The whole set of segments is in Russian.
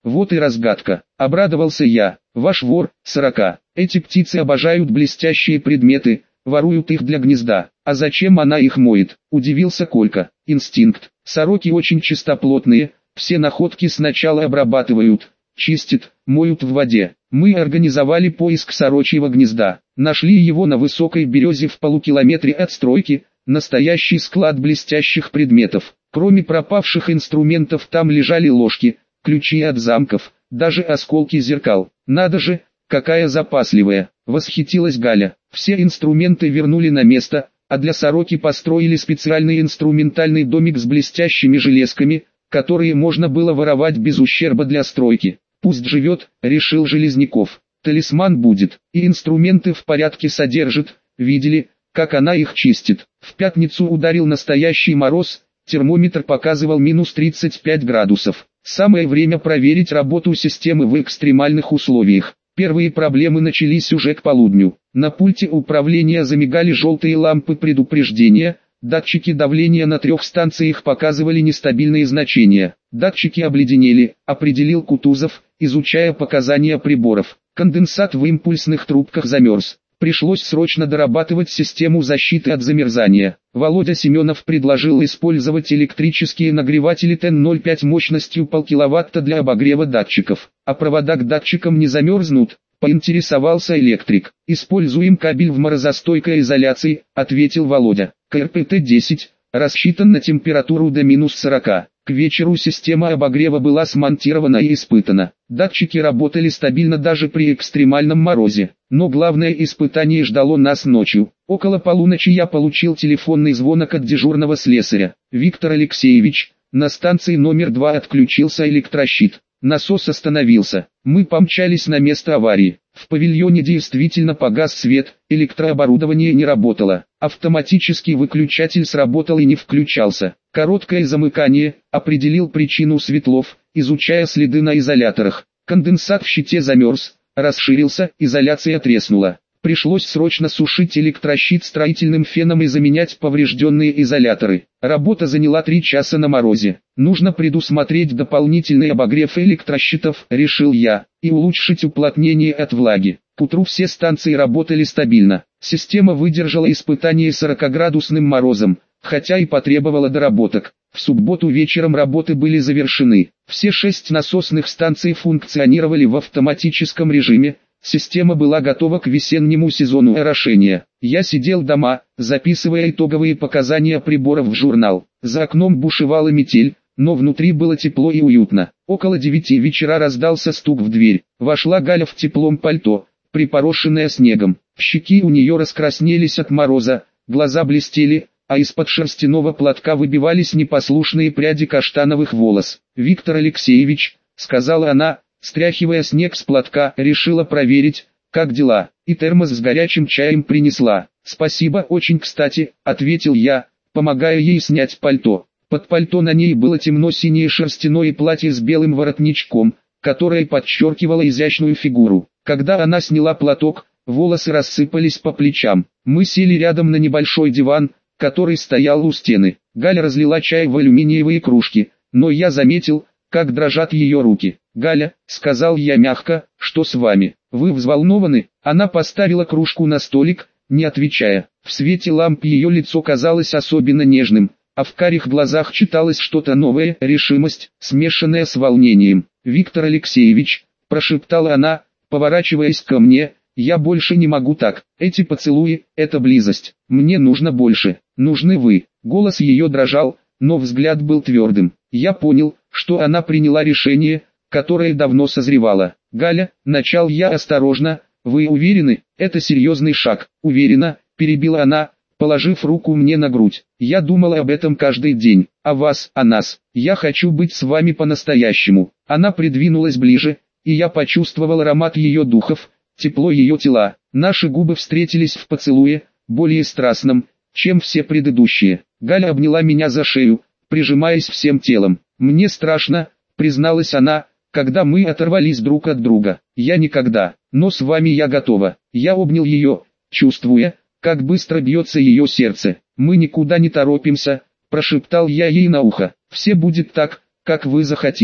Вот и разгадка. Обрадовался я. Ваш вор, сорока. Эти птицы обожают блестящие предметы, воруют их для гнезда. А зачем она их моет? Удивился Колька. Инстинкт. Сороки очень чистоплотные, все находки сначала обрабатывают, чистят, моют в воде. Мы организовали поиск сорочьего гнезда. Нашли его на высокой березе в полукилометре от стройки, настоящий склад блестящих предметов. Кроме пропавших инструментов там лежали ложки, ключи от замков, даже осколки зеркал. Надо же, какая запасливая, восхитилась Галя. Все инструменты вернули на место, а для сороки построили специальный инструментальный домик с блестящими железками, которые можно было воровать без ущерба для стройки. Пусть живет, решил Железняков. Талисман будет, и инструменты в порядке содержит. Видели, как она их чистит. В пятницу ударил настоящий мороз, термометр показывал минус 35 градусов. Самое время проверить работу системы в экстремальных условиях. Первые проблемы начались уже к полудню. На пульте управления замигали желтые лампы предупреждения, датчики давления на 3 станциях показывали нестабильные значения. Датчики обледенели, определил Кутузов, изучая показания приборов. Конденсат в импульсных трубках замерз. Пришлось срочно дорабатывать систему защиты от замерзания. Володя Семенов предложил использовать электрические нагреватели ТЭН-05 мощностью 0,5 киловатта для обогрева датчиков. А провода к датчикам не замерзнут, поинтересовался электрик. Используем кабель в морозостойкой изоляции, ответил Володя. КРПТ-10, рассчитан на температуру до минус 40. К вечеру система обогрева была смонтирована и испытана. Датчики работали стабильно даже при экстремальном морозе. Но главное испытание ждало нас ночью. Около полуночи я получил телефонный звонок от дежурного слесаря. Виктор Алексеевич, на станции номер 2 отключился электрощит. Насос остановился. Мы помчались на место аварии. В павильоне действительно погас свет, электрооборудование не работало. Автоматический выключатель сработал и не включался. Короткое замыкание, определил причину Светлов, изучая следы на изоляторах. Конденсат в щите замерз, расширился, изоляция треснула. Пришлось срочно сушить электрощит строительным феном и заменять поврежденные изоляторы. Работа заняла 3 часа на морозе. Нужно предусмотреть дополнительный обогрев электрощитов, решил я, и улучшить уплотнение от влаги. К утру все станции работали стабильно. Система выдержала испытание 40-градусным морозом, хотя и потребовала доработок. В субботу вечером работы были завершены. Все 6 насосных станций функционировали в автоматическом режиме. Система была готова к весеннему сезону орошения. Я сидел дома, записывая итоговые показания приборов в журнал. За окном бушевала метель, но внутри было тепло и уютно. Около 9 вечера раздался стук в дверь. Вошла Галя в теплом пальто, припорошенная снегом. Щеки у нее раскраснелись от мороза, глаза блестели, а из-под шерстяного платка выбивались непослушные пряди каштановых волос. «Виктор Алексеевич», — сказала она, стряхивая снег с платка, решила проверить, как дела, и термос с горячим чаем принесла. «Спасибо, очень кстати», — ответил я, помогая ей снять пальто. Под пальто на ней было темно-синее шерстяное платье с белым воротничком, которое подчеркивало изящную фигуру. Когда она сняла платок, волосы рассыпались по плечам. Мы сели рядом на небольшой диван, который стоял у стены. Галя разлила чай в алюминиевые кружки, но я заметил, как дрожат ее руки. «Галя», — сказал я мягко, — «что с вами? Вы взволнованы?» Она поставила кружку на столик, не отвечая. В свете ламп ее лицо казалось особенно нежным, а в карих глазах читалось что-то новое, решимость, смешанная с волнением. «Виктор Алексеевич», — прошептала она, поворачиваясь ко мне, — «я больше не могу так. Эти поцелуи, эта близость. Мне нужно больше. Нужны вы». Голос ее дрожал, но взгляд был твердым. Я понял, что она приняла решение, которое давно созревало. «Галя», — начал я осторожно, — «вы уверены, это серьезный шаг?» «Уверена», — перебила она, положив руку мне на грудь. «Я думала об этом каждый день, о вас, о нас. Я хочу быть с вами по-настоящему». Она придвинулась ближе, и я почувствовал аромат ее духов, тепло ее тела. Наши губы встретились в поцелуе, более страстном, чем все предыдущие. Галя обняла меня за шею, прижимаясь всем телом. «Мне страшно», — призналась она, — «когда мы оторвались друг от друга. Я никогда, но с вами я готова». Я обнял ее, чувствуя, как быстро бьется ее сердце. «Мы никуда не торопимся», — прошептал я ей на ухо. «Все будет так, как вы захотите».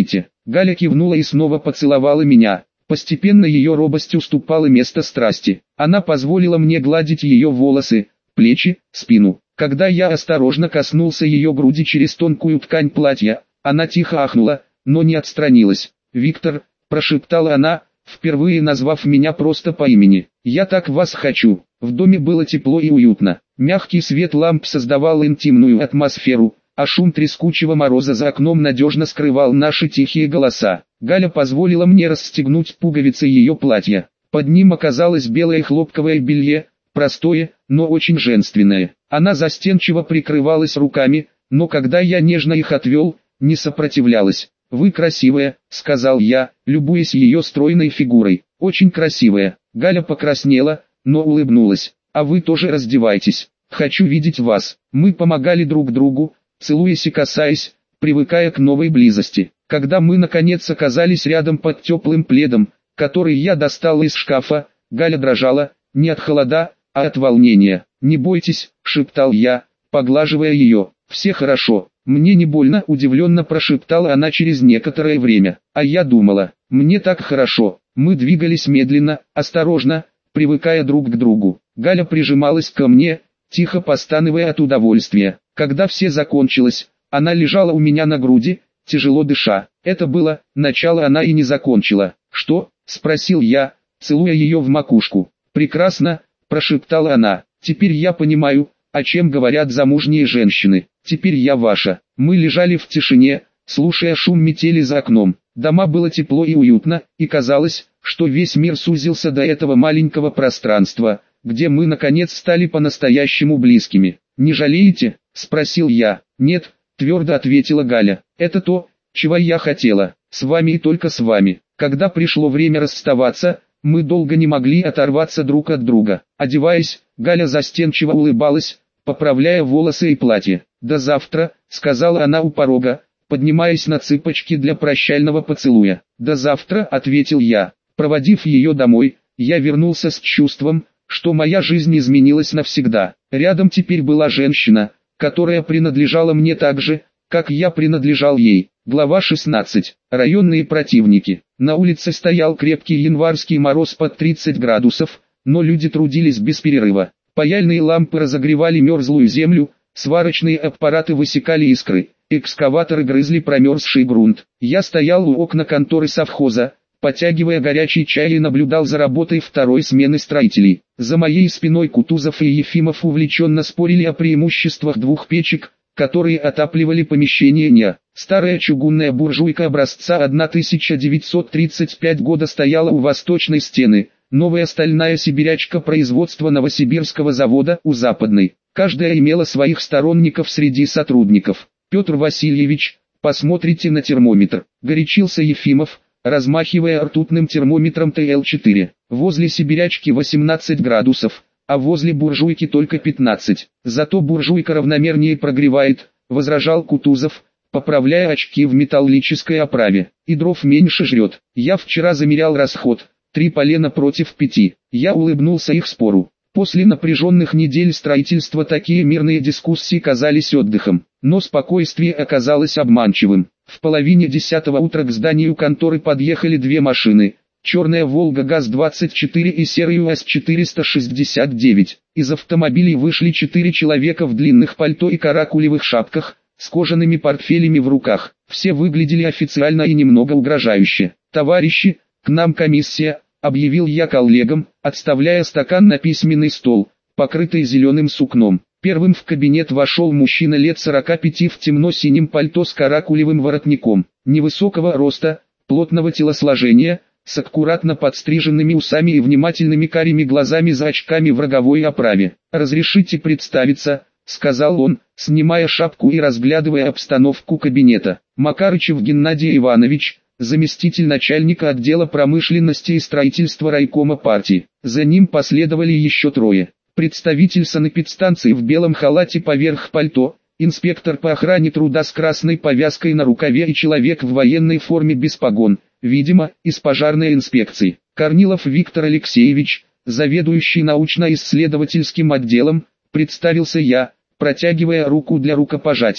Галя кивнула и снова поцеловала меня. Постепенно ее робость уступала место страсти. Она позволила мне гладить ее волосы, плечи, спину. Когда я осторожно коснулся ее груди через тонкую ткань платья, она тихо ахнула, но не отстранилась. «Виктор», – прошептала она, впервые назвав меня просто по имени. «Я так вас хочу». В доме было тепло и уютно. Мягкий свет ламп создавал интимную атмосферу, а шум трескучего мороза за окном надежно скрывал наши тихие голоса. Галя позволила мне расстегнуть пуговицы ее платья. Под ним оказалось белое хлопковое белье, простое, но очень женственное. Она застенчиво прикрывалась руками, но когда я нежно их отвел, не сопротивлялась. «Вы красивая», — сказал я, любуясь ее стройной фигурой. «Очень красивая». Галя покраснела, но улыбнулась. «А вы тоже раздевайтесь. Хочу видеть вас». Мы помогали друг другу, целуясь и касаясь, привыкая к новой близости. Когда мы наконец оказались рядом под теплым пледом, который я достал из шкафа, Галя дрожала, не от холода, а от волнения. «Не бойтесь», — шептал я, поглаживая ее. «Все хорошо». «Мне не больно», — удивленно прошептала она через некоторое время. А я думала, мне так хорошо. Мы двигались медленно, осторожно, привыкая друг к другу. Галя прижималась ко мне, тихо постановая от удовольствия. Когда все закончилось, она лежала у меня на груди, тяжело дыша. Это было начало, она и не закончила. «Что?» — спросил я, целуя ее в макушку. «Прекрасно», — прошептала она. «Теперь я понимаю, о чем говорят замужние женщины. Теперь я ваша». Мы лежали в тишине, слушая шум метели за окном. Дома было тепло и уютно, и казалось, что весь мир сузился до этого маленького пространства, где мы наконец стали по-настоящему близкими. «Не жалеете?» — спросил я. «Нет», — твердо ответила Галя. «Это то, чего я хотела. С вами и только с вами». Когда пришло время расставаться, мы долго не могли оторваться друг от друга. Одеваясь, Галя застенчиво улыбалась, поправляя волосы и платье. «До завтра», — сказала она у порога, поднимаясь на цыпочки для прощального поцелуя. «До завтра», — ответил я. Проводив ее домой, я вернулся с чувством, что моя жизнь изменилась навсегда. Рядом теперь была женщина, которая принадлежала мне так же, как я принадлежал ей. Глава 16. Районные противники. На улице стоял крепкий январский мороз под 30 градусов, но люди трудились без перерыва. Паяльные лампы разогревали мерзлую землю, сварочные аппараты высекали искры, экскаваторы грызли промерзший грунт. Я стоял у окна конторы совхоза, потягивая горячий чай, и наблюдал за работой второй смены строителей. За моей спиной Кутузов и Ефимов увлеченно спорили о преимуществах двух печек, которые отапливали помещение НЯ. Старая чугунная буржуйка образца 1935 года стояла у восточной стены, новая стальная сибирячка производства Новосибирского завода у западной. Каждая имела своих сторонников среди сотрудников. «Петр Васильевич, посмотрите на термометр», — горячился Ефимов, размахивая ртутным термометром ТЛ-4. «Возле сибирячки 18 градусов, а возле буржуйки только 15. Зато буржуйка равномернее прогревает», — возражал Кутузов, поправляя очки в металлической оправе. «И дров меньше жрет. Я вчера замерял расход. 3 полена против 5. Я улыбнулся их спору. После напряженных недель строительства такие мирные дискуссии казались отдыхом, но спокойствие оказалось обманчивым. В половине 10-го утра к зданию конторы подъехали 2 машины, черная «Волга ГАЗ-24» и серый УАЗ-469. Из автомобилей вышли 4 человека в длинных пальто и каракулевых шапках, с кожаными портфелями в руках. Все выглядели официально и немного угрожающе. «Товарищи, к нам комиссия», — объявил я коллегам, отставляя стакан на письменный стол, покрытый зеленым сукном. Первым в кабинет вошел мужчина лет 45 в темно-синем пальто с каракулевым воротником, невысокого роста, плотного телосложения, с аккуратно подстриженными усами и внимательными карими глазами за очками в роговой оправе. «Разрешите представиться», — сказал он, снимая шапку и разглядывая обстановку кабинета. «Макарычев Геннадий Иванович, заместитель начальника отдела промышленности и строительства райкома партии». За ним последовали еще 3. Представитель санэпидстанции в белом халате поверх пальто, инспектор по охране труда с красной повязкой на рукаве и человек в военной форме без погон, видимо, из пожарной инспекции. Корнилов Виктор Алексеевич, заведующий научно-исследовательским отделом, представился я, протягивая руку для рукопожатия.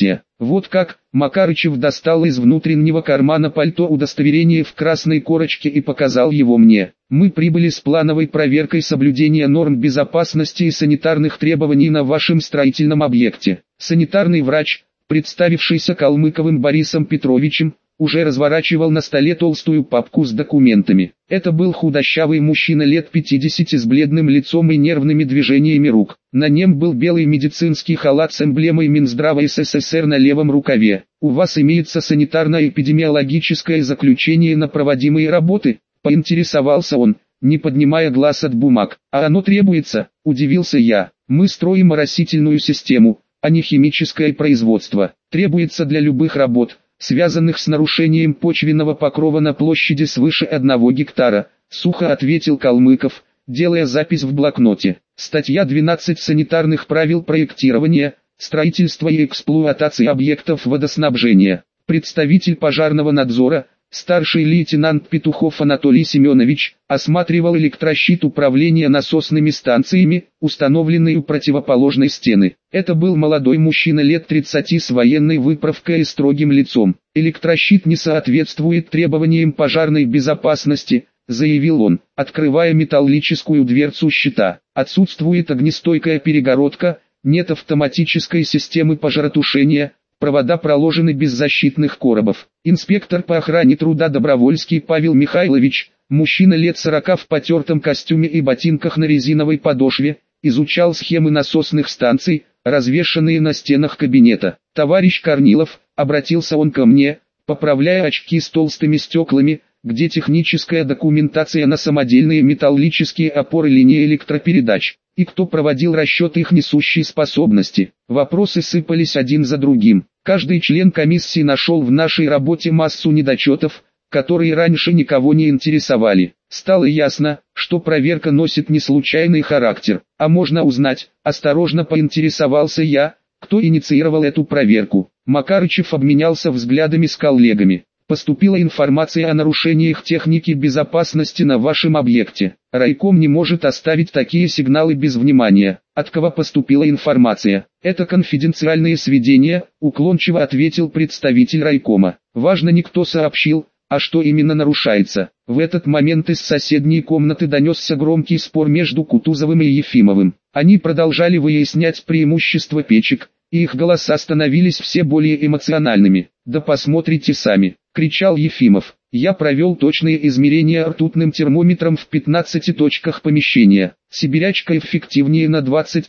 Вот как, Макарычев достал из внутреннего кармана пальто удостоверение в красной корочке и показал его мне. Мы прибыли с плановой проверкой соблюдения норм безопасности и санитарных требований на вашем строительном объекте. Санитарный врач, представившийся Калмыковым Борисом Петровичем, уже разворачивал на столе толстую папку с документами. Это был худощавый мужчина лет 50 с бледным лицом и нервными движениями рук. На нем был белый медицинский халат с эмблемой Минздрава СССР на левом рукаве. «У вас имеется санитарно-эпидемиологическое заключение на проводимые работы?» – поинтересовался он, не поднимая глаз от бумаг. «А оно требуется?» – удивился я. «Мы строим оросительную систему, а не химическое производство. Требуется для любых работ, связанных с нарушением почвенного покрова на площади свыше 1 гектара», — сухо ответил Калмыков, делая запись в блокноте. Статья 12 санитарных правил проектирования, строительства и эксплуатации объектов водоснабжения. Представитель пожарного надзора, старший лейтенант Петухов Анатолий Семенович, осматривал электрощит управления насосными станциями, установленные у противоположной стены. Это был молодой мужчина лет 30 с военной выправкой и строгим лицом. «Электрощит не соответствует требованиям пожарной безопасности», — заявил он, открывая металлическую дверцу щита. «Отсутствует огнестойкая перегородка, нет автоматической системы пожаротушения, провода проложены без защитных коробов». Инспектор по охране труда Добровольский Павел Михайлович, мужчина лет 40 в потертом костюме и ботинках на резиновой подошве, изучал схемы насосных станций, развешанные на стенах кабинета. «Товарищ Корнилов», — обратился он ко мне, поправляя очки с толстыми стеклами, «где техническая документация на самодельные металлические опоры линии электропередач, и кто проводил расчет их несущей способности?» Вопросы сыпались один за другим. Каждый член комиссии нашел в нашей работе массу недочетов, которые раньше никого не интересовали. Стало ясно, что проверка носит не случайный характер. «А можно узнать?» – осторожно поинтересовался я, кто инициировал эту проверку. Макарычев обменялся взглядами с коллегами. «Поступила информация о нарушениях техники безопасности на вашем объекте. Райком не может оставить такие сигналы без внимания. От кого поступила информация?» «Это конфиденциальные сведения», — уклончиво ответил представитель райкома. «Важно, не кто сообщил, а что именно нарушается». В этот момент из соседней комнаты донесся громкий спор между Кутузовым и Ефимовым. Они продолжали выяснять преимущества печек, и их голоса становились все более эмоциональными. «Да посмотрите сами», — кричал Ефимов. «Я провел точные измерения ртутным термометром в 15 точках помещения. Сибирячка эффективнее на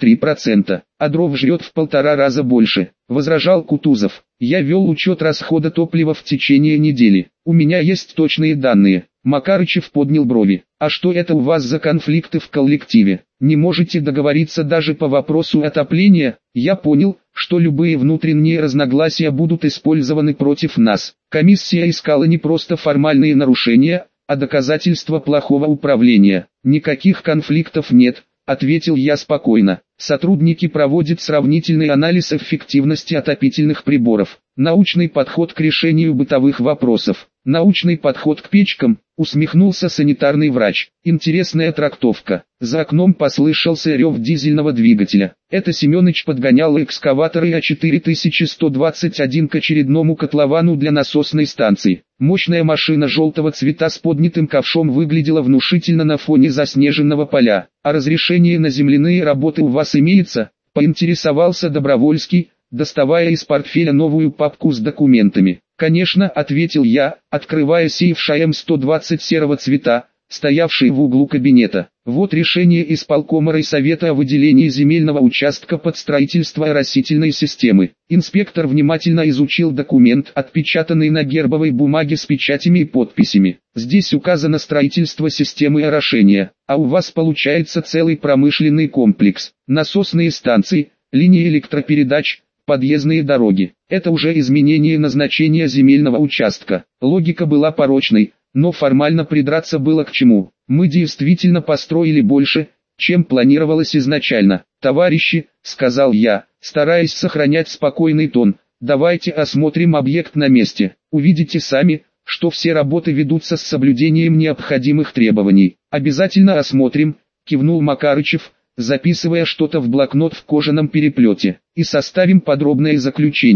23%, а дров жрет в 1,5 раза больше», — возражал Кутузов. «Я вел учет расхода топлива в течение недели. У меня есть точные данные». Макарычев поднял брови. «А что это у вас за конфликты в коллективе? Не можете договориться даже по вопросу отопления?» «Я понял, что любые внутренние разногласия будут использованы против нас. Комиссия искала не просто формальные нарушения, а доказательства плохого управления». «Никаких конфликтов нет», — ответил я спокойно. «Сотрудники проводят сравнительный анализ эффективности отопительных приборов. Научный подход к решению бытовых вопросов». «Научный подход к печкам», — усмехнулся санитарный врач. «Интересная трактовка». За окном послышался рев дизельного двигателя. Это Семёныч подгонял экскаватор ИА-4121 к очередному котловану для насосной станции. Мощная машина желтого цвета с поднятым ковшом выглядела внушительно на фоне заснеженного поля. «А разрешение на земляные работы у вас имеется?» — поинтересовался Добровольский, доставая из портфеля новую папку с документами. «Конечно», — ответил я, открывая сейф ШАЭМ-120 серого цвета, стоявший в углу кабинета. «Вот решение исполкома райсовета о выделении земельного участка под строительство оросительной системы». Инспектор внимательно изучил документ, отпечатанный на гербовой бумаге с печатями и подписями. «Здесь указано строительство системы орошения, а у вас получается целый промышленный комплекс. Насосные станции, линии электропередач, подъездные дороги. Это уже изменение назначения земельного участка». Логика была порочной, но формально придраться было к чему. Мы действительно построили больше, чем планировалось изначально. «Товарищи», — сказал я, стараясь сохранять спокойный тон, «давайте осмотрим объект на месте. Увидите сами, что все работы ведутся с соблюдением необходимых требований». «Обязательно осмотрим», — кивнул Макарычев, записывая что-то в блокнот в кожаном переплете. «И составим подробное заключение».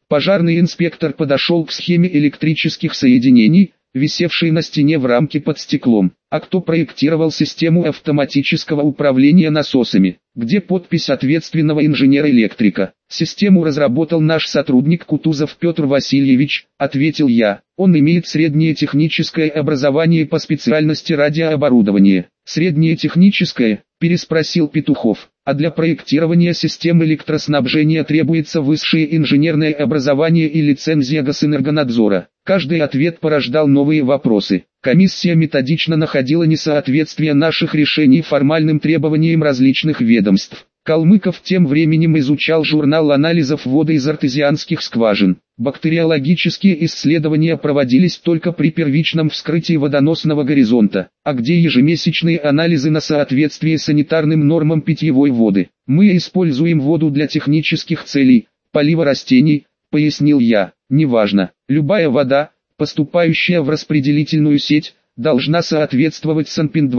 Пожарный инспектор подошел к схеме электрических соединений, висевшей на стене в рамке под стеклом. А кто проектировал систему автоматического управления насосами? Где подпись ответственного инженера-электрика? Систему разработал наш сотрудник Кутузов Петр Васильевич, ответил я. Он имеет среднее техническое образование по специальности радиооборудование. Среднее техническое, переспросил Петухов. А для проектирования систем электроснабжения требуется высшее инженерное образование и лицензия Госэнергонадзора. Каждый ответ порождал новые вопросы. Комиссия методично находила несоответствие наших решений формальным требованиям различных ведомств. Калмыков тем временем изучал журнал анализов воды из артезианских скважин. Бактериологические исследования проводились только при первичном вскрытии водоносного горизонта, а где ежемесячные анализы на соответствие санитарным нормам питьевой воды. Мы используем воду для технических целей, полива растений, пояснил я. Неважно, любая вода, поступающая в распределительную сеть, должна соответствовать СанПин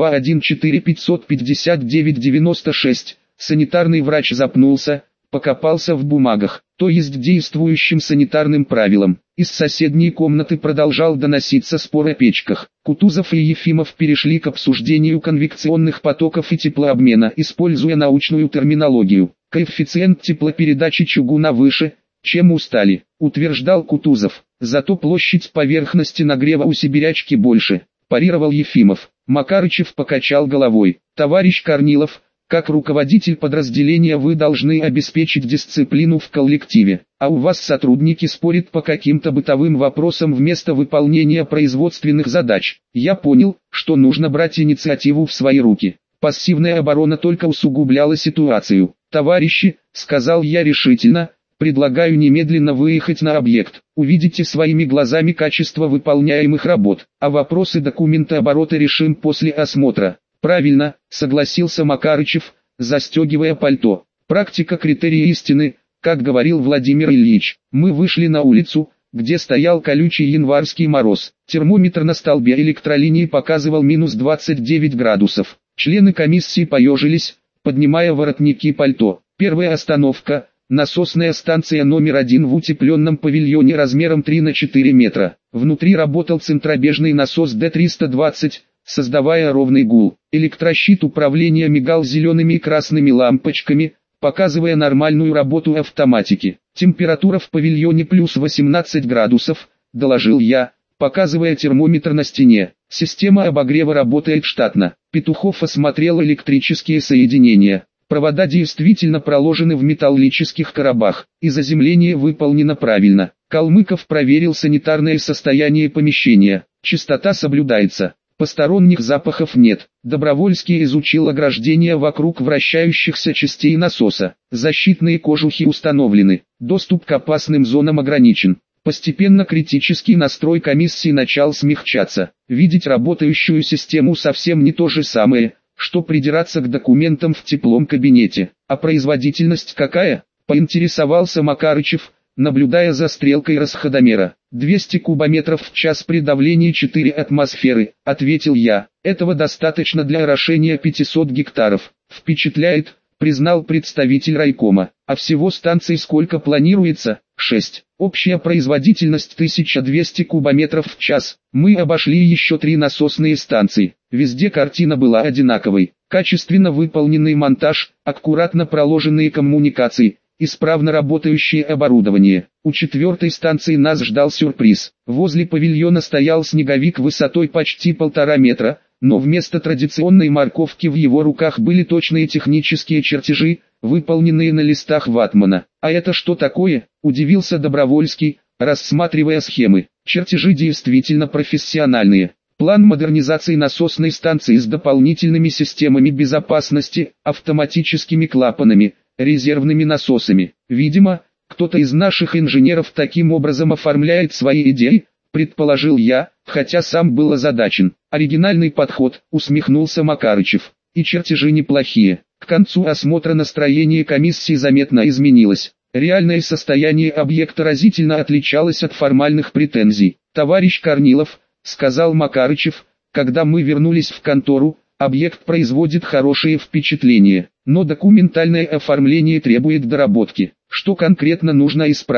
2.1.4.559.96. Санитарный врач запнулся, покопался в бумагах, то есть действующим санитарным правилам. Из соседней комнаты продолжал доноситься спор о печках. Кутузов и Ефимов перешли к обсуждению конвекционных потоков и теплообмена, используя научную терминологию. Коэффициент теплопередачи чугуна выше, чем у стали, утверждал Кутузов. Зато площадь поверхности нагрева у сибирячки больше, парировал Ефимов. Макарычев покачал головой. Товарищ Корнилов, как руководитель подразделения вы должны обеспечить дисциплину в коллективе, а у вас сотрудники спорят по каким-то бытовым вопросам вместо выполнения производственных задач. Я понял, что нужно брать инициативу в свои руки. Пассивная оборона только усугубляла ситуацию. Товарищи, сказал я решительно, предлагаю немедленно выехать на объект. Увидите своими глазами качество выполняемых работ, а вопросы документооборота решим после осмотра. Правильно, согласился Макарычев, застегивая пальто. Практика критерия истины, как говорил Владимир Ильич. Мы вышли на улицу, где стоял колючий январский мороз. Термометр на столбе электролинии показывал минус 29 градусов. Члены комиссии поежились, поднимая воротники пальто. Первая остановка – насосная станция номер 1 в утепленном павильоне размером 3 на 4 метра. Внутри работал центробежный насос D320, создавая ровный гул. Электрощит управления мигал зелеными и красными лампочками, показывая нормальную работу автоматики. Температура в павильоне плюс 18 градусов, доложил я, показывая термометр на стене. Система обогрева работает штатно. Петухов осмотрел электрические соединения. Провода действительно проложены в металлических коробах, и заземление выполнено правильно. Калмыков проверил санитарное состояние помещения. Чистота соблюдается. Посторонних запахов нет. Добровольский изучил ограждения вокруг вращающихся частей насоса. Защитные кожухи установлены. Доступ к опасным зонам ограничен. Постепенно критический настрой комиссии начал смягчаться. Видеть работающую систему совсем не то же самое, что придираться к документам в теплом кабинете. А производительность какая? Поинтересовался Макарычев, наблюдая за стрелкой расходомера. 200 кубометров в час при давлении 4 атмосферы, ответил я. Этого достаточно для орошения 500 гектаров. Впечатляет, признал представитель райкома. А всего станций сколько планируется? 6. Общая производительность 1200 кубометров в час. Мы обошли еще 3 насосные станции. Везде картина была одинаковой. Качественно выполненный монтаж, аккуратно проложенные коммуникации, исправно работающее оборудование. У 4-й станции нас ждал сюрприз. Возле павильона стоял снеговик высотой почти 1,5 метра, но вместо традиционной морковки в его руках были точные технические чертежи, выполненные на листах ватмана. «А это что такое?» – удивился Добровольский, рассматривая схемы. Чертежи действительно профессиональные. План модернизации насосной станции с дополнительными системами безопасности, автоматическими клапанами, резервными насосами. Видимо, кто-то из наших инженеров таким образом оформляет свои идеи, предположил я, хотя сам был озадачен. Оригинальный подход, усмехнулся Макарычев. И чертежи неплохие. К концу осмотра настроение комиссии заметно изменилось. Реальное состояние объекта разительно отличалось от формальных претензий. Товарищ Корнилов, сказал Макарычев, когда мы вернулись в контору, объект производит хорошее впечатление, но документальное оформление требует доработки. Что конкретно нужно исправить?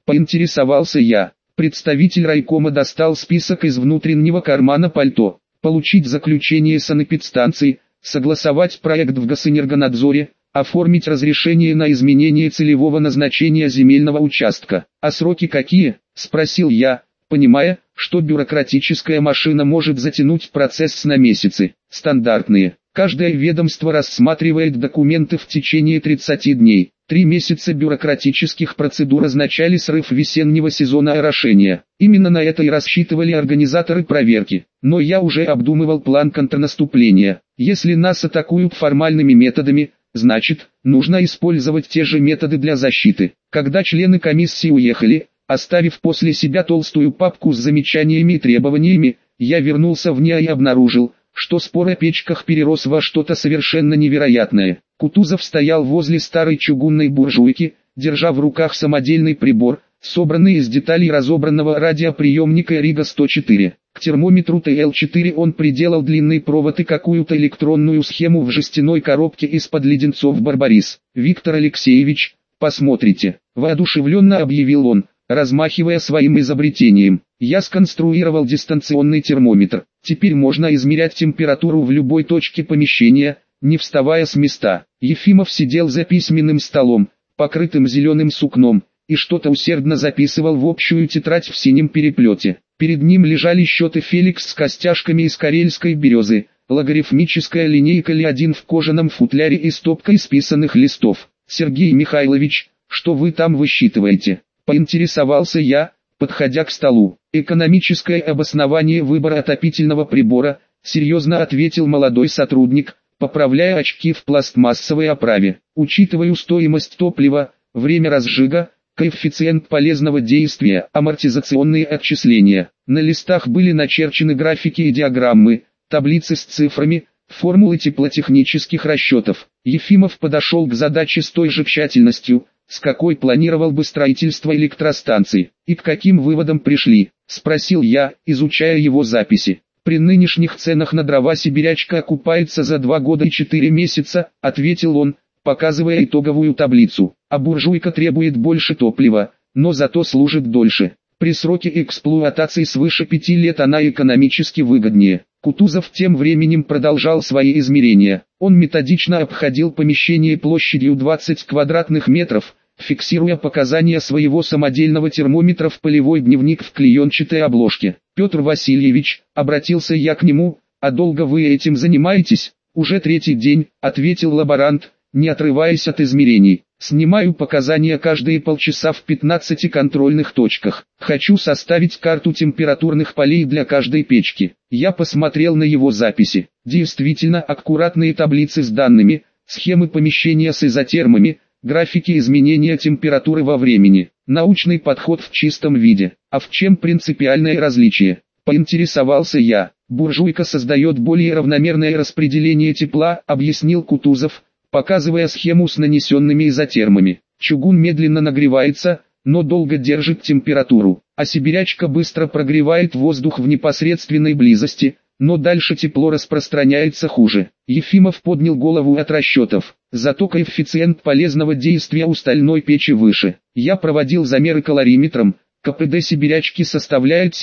Поинтересовался я. Представитель райкома достал список из внутреннего кармана пальто. Получить заключение санэпидстанции, согласовать проект в Госэнергонадзоре, оформить разрешение на изменение целевого назначения земельного участка. А сроки какие? Спросил я, понимая, что бюрократическая машина может затянуть процесс на месяцы. Стандартные. Каждое ведомство рассматривает документы в течение 30 дней. 3 месяца бюрократических процедур означали срыв весеннего сезона орошения. Именно на это и рассчитывали организаторы проверки. Но я уже обдумывал план контрнаступления. Если нас атакуют формальными методами, значит, нужно использовать те же методы для защиты. Когда члены комиссии уехали, оставив после себя толстую папку с замечаниями и требованиями, я вернулся в НИА и обнаружил, что спор о печках перерос во что-то совершенно невероятное. Кутузов стоял возле старой чугунной буржуйки, держа в руках самодельный прибор, собранный из деталей разобранного радиоприемника Рига-104. К термометру ТЛ-4 он приделал длинный провод и какую-то электронную схему в жестяной коробке из-под леденцов «Барбарис». «Виктор Алексеевич, посмотрите», – воодушевленно объявил он, размахивая своим изобретением. Я сконструировал дистанционный термометр. Теперь можно измерять температуру в любой точке помещения, не вставая с места. Ефимов сидел за письменным столом, покрытым зеленым сукном, и что-то усердно записывал в общую тетрадь в синем переплете. Перед ним лежали счеты Феликс с костяшками из карельской березы, логарифмическая линейка Ли-1 в кожаном футляре и стопка исписанных листов. «Сергей Михайлович, что вы там высчитываете?» – поинтересовался я, подходя к столу. «Экономическое обоснование выбора отопительного прибора», – серьезно ответил молодой сотрудник, поправляя очки в пластмассовой оправе. «Учитываю стоимость топлива, время разжига, коэффициент полезного действия, амортизационные отчисления». На листах были начерчены графики и диаграммы, таблицы с цифрами, формулы теплотехнических расчетов. Ефимов подошел к задаче с той же тщательностью, с какой планировал бы строительство электростанции. «И к каким выводам пришли?» – спросил я, изучая его записи. «При нынешних ценах на дрова сибирячка окупается за 2 года и 4 месяца», – ответил он, показывая итоговую таблицу. «А буржуйка требует больше топлива, но зато служит дольше. При сроке эксплуатации свыше 5 лет она экономически выгоднее». Кутузов тем временем продолжал свои измерения. Он методично обходил помещение площадью 20 квадратных метров, фиксируя показания своего самодельного термометра в полевой дневник в клеенчатой обложке. «Петр Васильевич», обратился я к нему, – «а долго вы этим занимаетесь?» «Уже 3-й день», ответил лаборант, не отрываясь от измерений. «Снимаю показания каждые полчаса в 15 контрольных точках. Хочу составить карту температурных полей для каждой печки». Я посмотрел на его записи. Действительно аккуратные таблицы с данными, схемы помещения с изотермами, графики изменения температуры во времени. Научный подход в чистом виде. А в чем принципиальное различие? Поинтересовался я. «Буржуйка создает более равномерное распределение тепла», объяснил Кутузов, показывая схему с нанесенными изотермами. «Чугун медленно нагревается, но долго держит температуру, а сибирячка быстро прогревает воздух в непосредственной близости, но дальше тепло распространяется хуже». Ефимов поднял голову от расчетов. «Зато коэффициент полезного действия у стальной печи выше. Я проводил замеры калориметром. КПД сибирячки составляет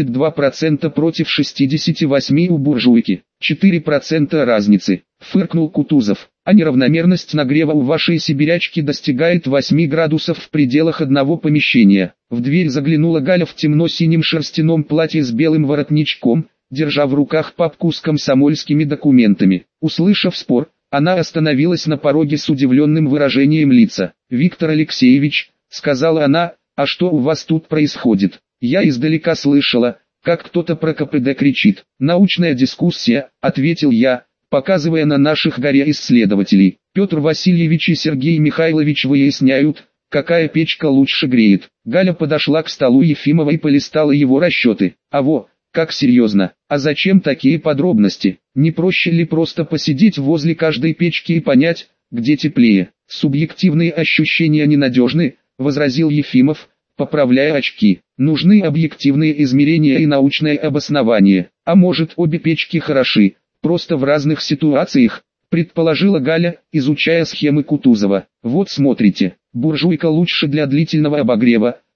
72% против 68% у буржуйки. 4% разницы», фыркнул Кутузов. «А неравномерность нагрева у вашей сибирячки достигает 8 градусов в пределах одного помещения». В дверь заглянула Галя в темно-синем шерстяном платье с белым воротничком, держа в руках папку с комсомольскими документами. Услышав спор, она остановилась на пороге с удивленным выражением лица. «Виктор Алексеевич», — сказала она, — «а что у вас тут происходит?» Я издалека слышала, как кто-то про КПД кричит. «Научная дискуссия», — ответил я, показывая на наших горе-исследователей. Петр Васильевич и Сергей Михайлович выясняют, какая печка лучше греет. Галя подошла к столу Ефимова и полистала его расчеты. «А во, как серьезно, а зачем такие подробности? Не проще ли просто посидеть возле каждой печки и понять, где теплее?» «Субъективные ощущения ненадежны», — возразил Ефимов, поправляя очки. «Нужны объективные измерения и научное обоснование. А может, обе печки хороши, просто в разных ситуациях», предположила Галя, изучая схемы Кутузова. «Вот смотрите, буржуйка лучше для длительного обогрева,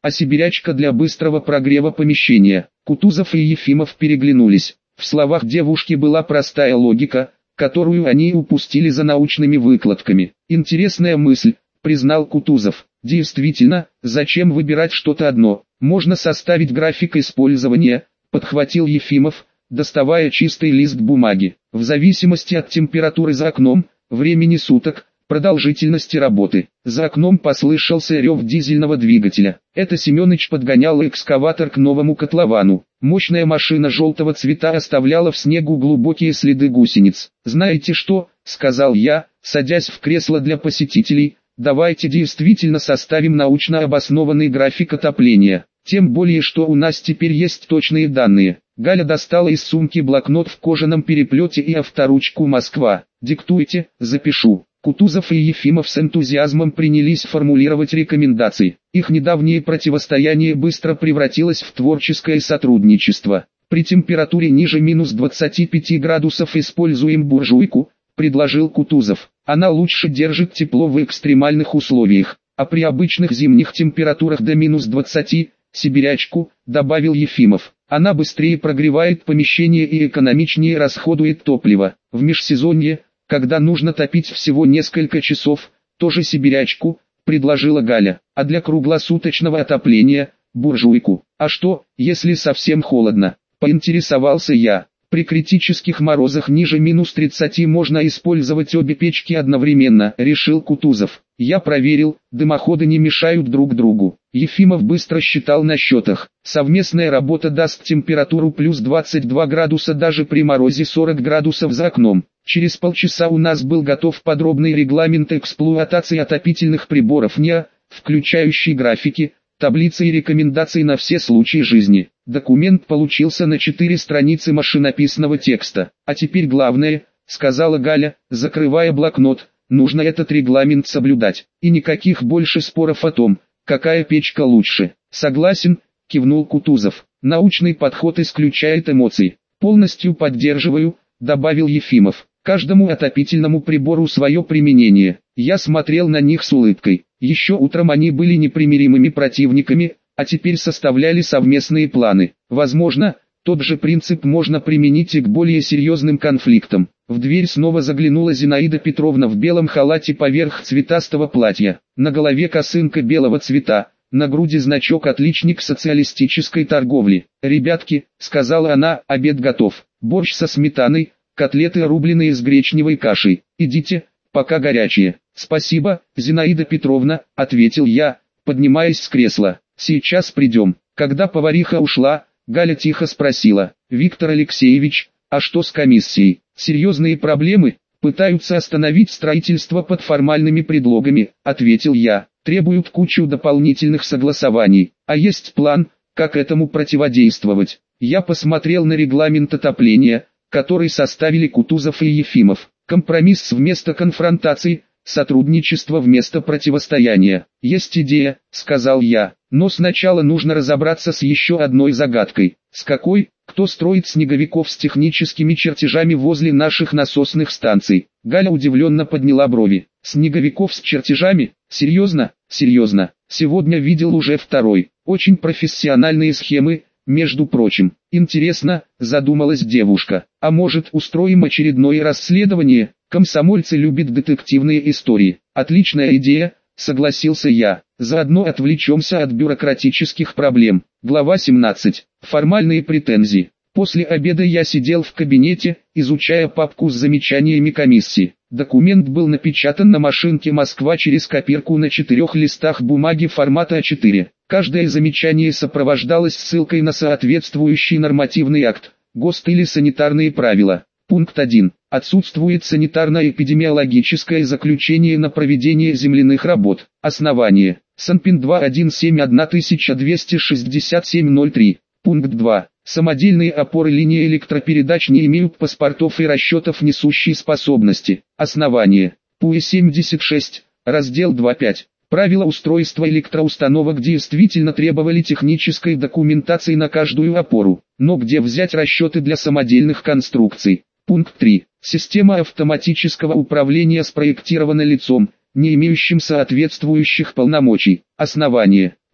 а сибирячка для быстрого прогрева помещения. Кутузов и Ефимов переглянулись. В словах девушки была простая логика, которую они упустили за научными выкладками. Интересная мысль, признал Кутузов. Действительно, зачем выбирать что-то одно? Можно составить график использования, подхватил Ефимов, доставая чистый лист бумаги. В зависимости от температуры за окном, времени суток, продолжительности работы. За окном послышался рев дизельного двигателя. Это Семёныч подгонял экскаватор к новому котловану. Мощная машина желтого цвета оставляла в снегу глубокие следы гусениц. «Знаете что?» — сказал я, садясь в кресло для посетителей. «Давайте действительно составим научно обоснованный график отопления. Тем более, что у нас теперь есть точные данные». Галя достала из сумки блокнот в кожаном переплете и авторучку «Москва». «Диктуйте, запишу». Кутузов и Ефимов с энтузиазмом принялись формулировать рекомендации. Их недавнее противостояние быстро превратилось в творческое сотрудничество. «При температуре ниже минус 25 градусов используем буржуйку», — предложил Кутузов. «Она лучше держит тепло в экстремальных условиях, а при обычных зимних температурах до минус 20 — сибирячку», — добавил Ефимов. «Она быстрее прогревает помещение и экономичнее расходует топливо. В межсезонье, когда нужно топить всего несколько часов, тоже сибирячку», — предложила Галя. «А для круглосуточного отопления — буржуйку». «А что, если совсем холодно?» — поинтересовался я. «При критических морозах ниже минус 30 можно использовать обе печки одновременно», — решил Кутузов. Я проверил, дымоходы не мешают друг другу. Ефимов быстро считал на счетах. Совместная работа даст температуру плюс 22 градуса даже при морозе 40 градусов за окном. Через полчаса у нас был готов подробный регламент эксплуатации отопительных приборов НИА, включающий графики, таблицы и рекомендации на все случаи жизни. Документ получился на 4 страницы машинописного текста. «А теперь главное», — сказала Галя, закрывая блокнот, — «нужно этот регламент соблюдать. И никаких больше споров о том, какая печка лучше». «Согласен», — кивнул Кутузов. «Научный подход исключает эмоции». «Полностью поддерживаю», — добавил Ефимов. «Каждому отопительному прибору свое применение». Я смотрел на них с улыбкой. Еще утром они были непримиримыми противниками, а теперь составляли совместные планы. Возможно, тот же принцип можно применить и к более серьезным конфликтам. В дверь снова заглянула Зинаида Петровна в белом халате поверх цветастого платья. На голове косынка белого цвета, на груди значок «Отличник социалистической торговли». «Ребятки», — сказала она, — «обед готов. Борщ со сметаной, котлеты рубленые с гречневой кашей. Идите, пока горячие». «Спасибо, Зинаида Петровна», — ответил я, поднимаясь с кресла. «Сейчас придем». Когда повариха ушла, Галя тихо спросила: «Виктор Алексеевич, а что с комиссией? Серьезные проблемы? Пытаются остановить строительство под формальными предлогами», — ответил я. «Требуют кучу дополнительных согласований. А есть план, как этому противодействовать?» Я посмотрел на регламент отопления, который составили Кутузов и Ефимов. Компромисс вместо конфронтации, сотрудничество вместо противостояния. «Есть идея», — сказал я, — «но сначала нужно разобраться с еще одной загадкой». «С какой?» «Кто строит снеговиков с техническими чертежами возле наших насосных станций?» Галя удивленно подняла брови. «Снеговиков с чертежами? Серьезно?» «Серьезно. Сегодня видел уже второй. Очень профессиональные схемы, между прочим». «Интересно», — задумалась девушка. «А может, устроим очередное расследование? Комсомольцы любят детективные истории». «Отличная идея», — согласился я. «Заодно отвлечемся от бюрократических проблем». Глава 17. Формальные претензии. После обеда я сидел в кабинете, изучая папку с замечаниями комиссии. Документ был напечатан на машинке «Москва» через копирку на 4 листах бумаги формата А4. Каждое замечание сопровождалось ссылкой на соответствующий нормативный акт, ГОСТ или санитарные правила. Пункт 1. Отсутствует санитарно-эпидемиологическое заключение на проведение земляных работ. Основание. Санпин 217-1267-03. Пункт 2. Самодельные опоры линии электропередач не имеют паспортов и расчетов несущей способности. Основание. ПУЭ-76, раздел 2.5. Правила устройства электроустановок действительно требовали технической документации на каждую опору, но где взять расчеты для самодельных конструкций? Пункт 3. Система автоматического управления спроектирована лицом, не имеющим соответствующих полномочий. Основание.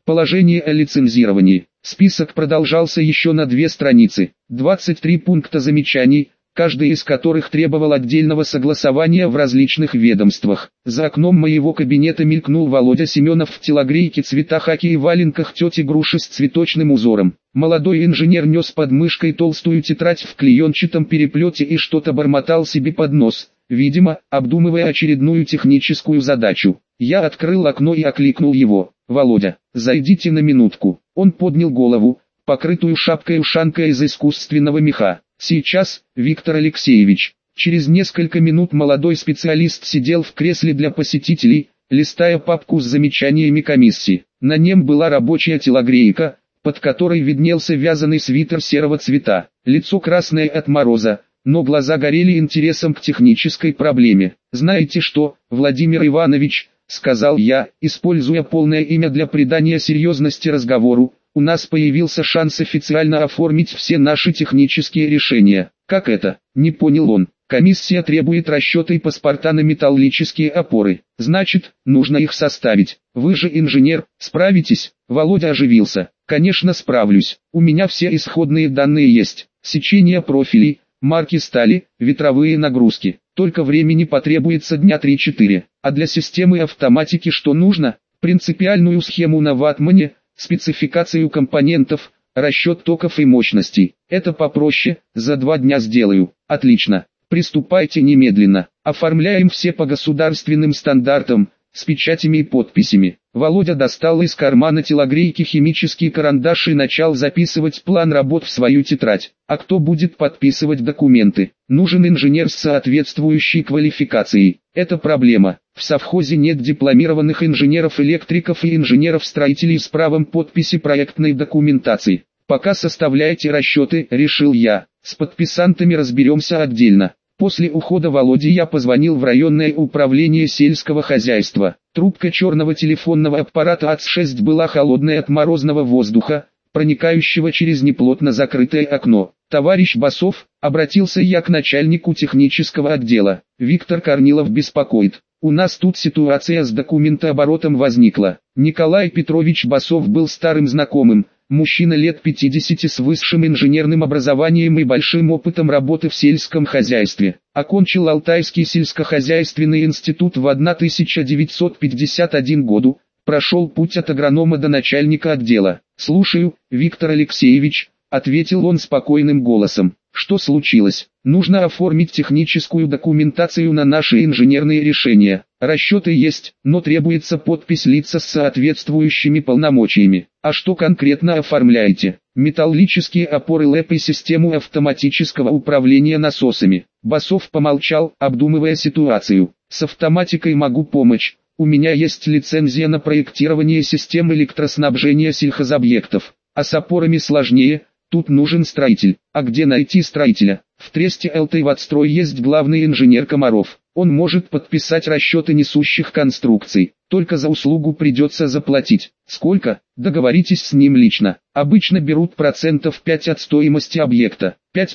Положение о лицензировании. Список продолжался еще на 2 страницы. 23 пункта замечаний, каждый из которых требовал отдельного согласования в различных ведомствах. За окном моего кабинета мелькнул Володя Семенов в телогрейке цвета хаки и валенках тети Груши с цветочным узором. Молодой инженер нес под мышкой толстую тетрадь в клеенчатом переплете и что-то бормотал себе под нос, видимо, обдумывая очередную техническую задачу. Я открыл окно и окликнул его. «Володя, зайдите на минутку». Он поднял голову, покрытую шапкой-ушанкой из искусственного меха. «Сейчас, Виктор Алексеевич». Через несколько минут молодой специалист сидел в кресле для посетителей, листая папку с замечаниями комиссии. На нем была рабочая телогрейка, под которой виднелся вязаный свитер серого цвета. Лицо красное от мороза, но глаза горели интересом к технической проблеме. «Знаете что, Владимир Иванович», — сказал я, используя полное имя для придания серьезности разговору, «у нас появился шанс официально оформить все наши технические решения». «Как это?» — не понял он. «Комиссия требует расчеты паспорта на металлические опоры. Значит, нужно их составить. Вы же инженер, справитесь?» Володя оживился. «Конечно справлюсь. У меня все исходные данные есть. Сечение профилей, марки стали, ветровые нагрузки. Только времени потребуется дня 3-4. А для системы автоматики что нужно? Принципиальную схему на ватмане, спецификацию компонентов, расчет токов и мощностей. Это попроще, за 2 дня сделаю». «Отлично. Приступайте немедленно. Оформляем все по государственным стандартам, с печатями и подписями». Володя достал из кармана телогрейки химический карандаш и начал записывать план работ в свою тетрадь. «А кто будет подписывать документы? Нужен инженер с соответствующей квалификацией. Это проблема. В совхозе нет дипломированных инженеров-электриков и инженеров-строителей с правом подписи проектной документации. Пока составляйте расчеты», — решил я. «С подписантами разберемся отдельно». После ухода Володи я позвонил в районное управление сельского хозяйства. Трубка черного телефонного аппарата АЦ-6 была холодной от морозного воздуха, проникающего через неплотно закрытое окно. «Товарищ Басов», — обратился я к начальнику технического отдела, — «Виктор Корнилов беспокоит. У нас тут ситуация с документооборотом возникла». Николай Петрович Басов был старым знакомым. Мужчина лет 50 с высшим инженерным образованием и большим опытом работы в сельском хозяйстве. Окончил Алтайский сельскохозяйственный институт в 1951 году, прошел путь от агронома до начальника отдела. «Слушаю, Виктор Алексеевич», — ответил он спокойным голосом. «Что случилось? Нужно оформить техническую документацию на наши инженерные решения. Расчеты есть, но требуется подпись лица с соответствующими полномочиями. А что конкретно оформляете?» «Металлические опоры ЛЭП и систему автоматического управления насосами». Басов помолчал, обдумывая ситуацию. «С автоматикой могу помочь. У меня есть лицензия на проектирование систем электроснабжения сельхозобъектов. А с опорами сложнее. Тут нужен строитель. А где найти строителя? В Тресте ЛТВатстрой есть главный инженер Комаров. Он может подписать расчеты несущих конструкций. Только за услугу придется заплатить. Сколько? Договоритесь с ним лично. Обычно берут 5% от стоимости объекта.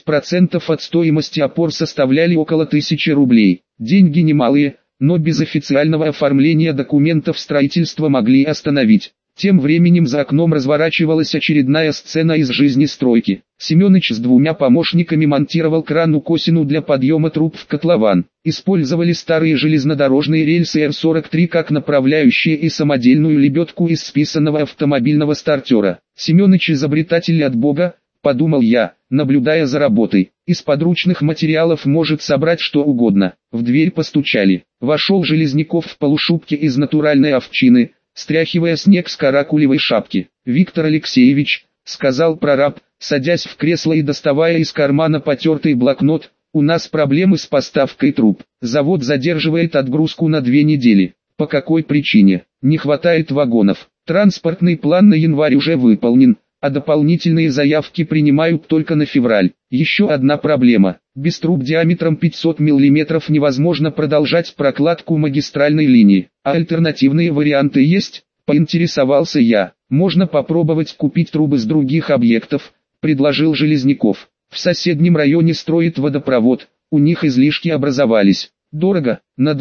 5% от стоимости опор составляли около 1000 рублей. Деньги немалые, но без официального оформления документов строительство могли остановить. Тем временем за окном разворачивалась очередная сцена из жизни стройки. Семёныч с 2 помощниками монтировал кран-укосину для подъема труб в котлован. Использовали старые железнодорожные рельсы Р-43 как направляющие и самодельную лебедку из списанного автомобильного стартера. Семёныч изобретатель от Бога, подумал я, наблюдая за работой. Из подручных материалов может собрать что угодно. В дверь постучали. Вошел Железняков в полушубке из натуральной овчины, стряхивая снег с каракулевой шапки. «Виктор Алексеевич», — сказал прораб, садясь в кресло и доставая из кармана потертый блокнот, — «у нас проблемы с поставкой труб. Завод задерживает отгрузку на 2 недели. По какой причине? Не хватает вагонов. Транспортный план на январь уже выполнен, а дополнительные заявки принимают только на февраль. Еще одна проблема. Без труб диаметром 500 мм невозможно продолжать прокладку магистральной линии. А альтернативные варианты есть?» — поинтересовался я. «Можно попробовать купить трубы с других объектов», — предложил Железняков. «В соседнем районе строит водопровод, у них излишки образовались. Дорого, на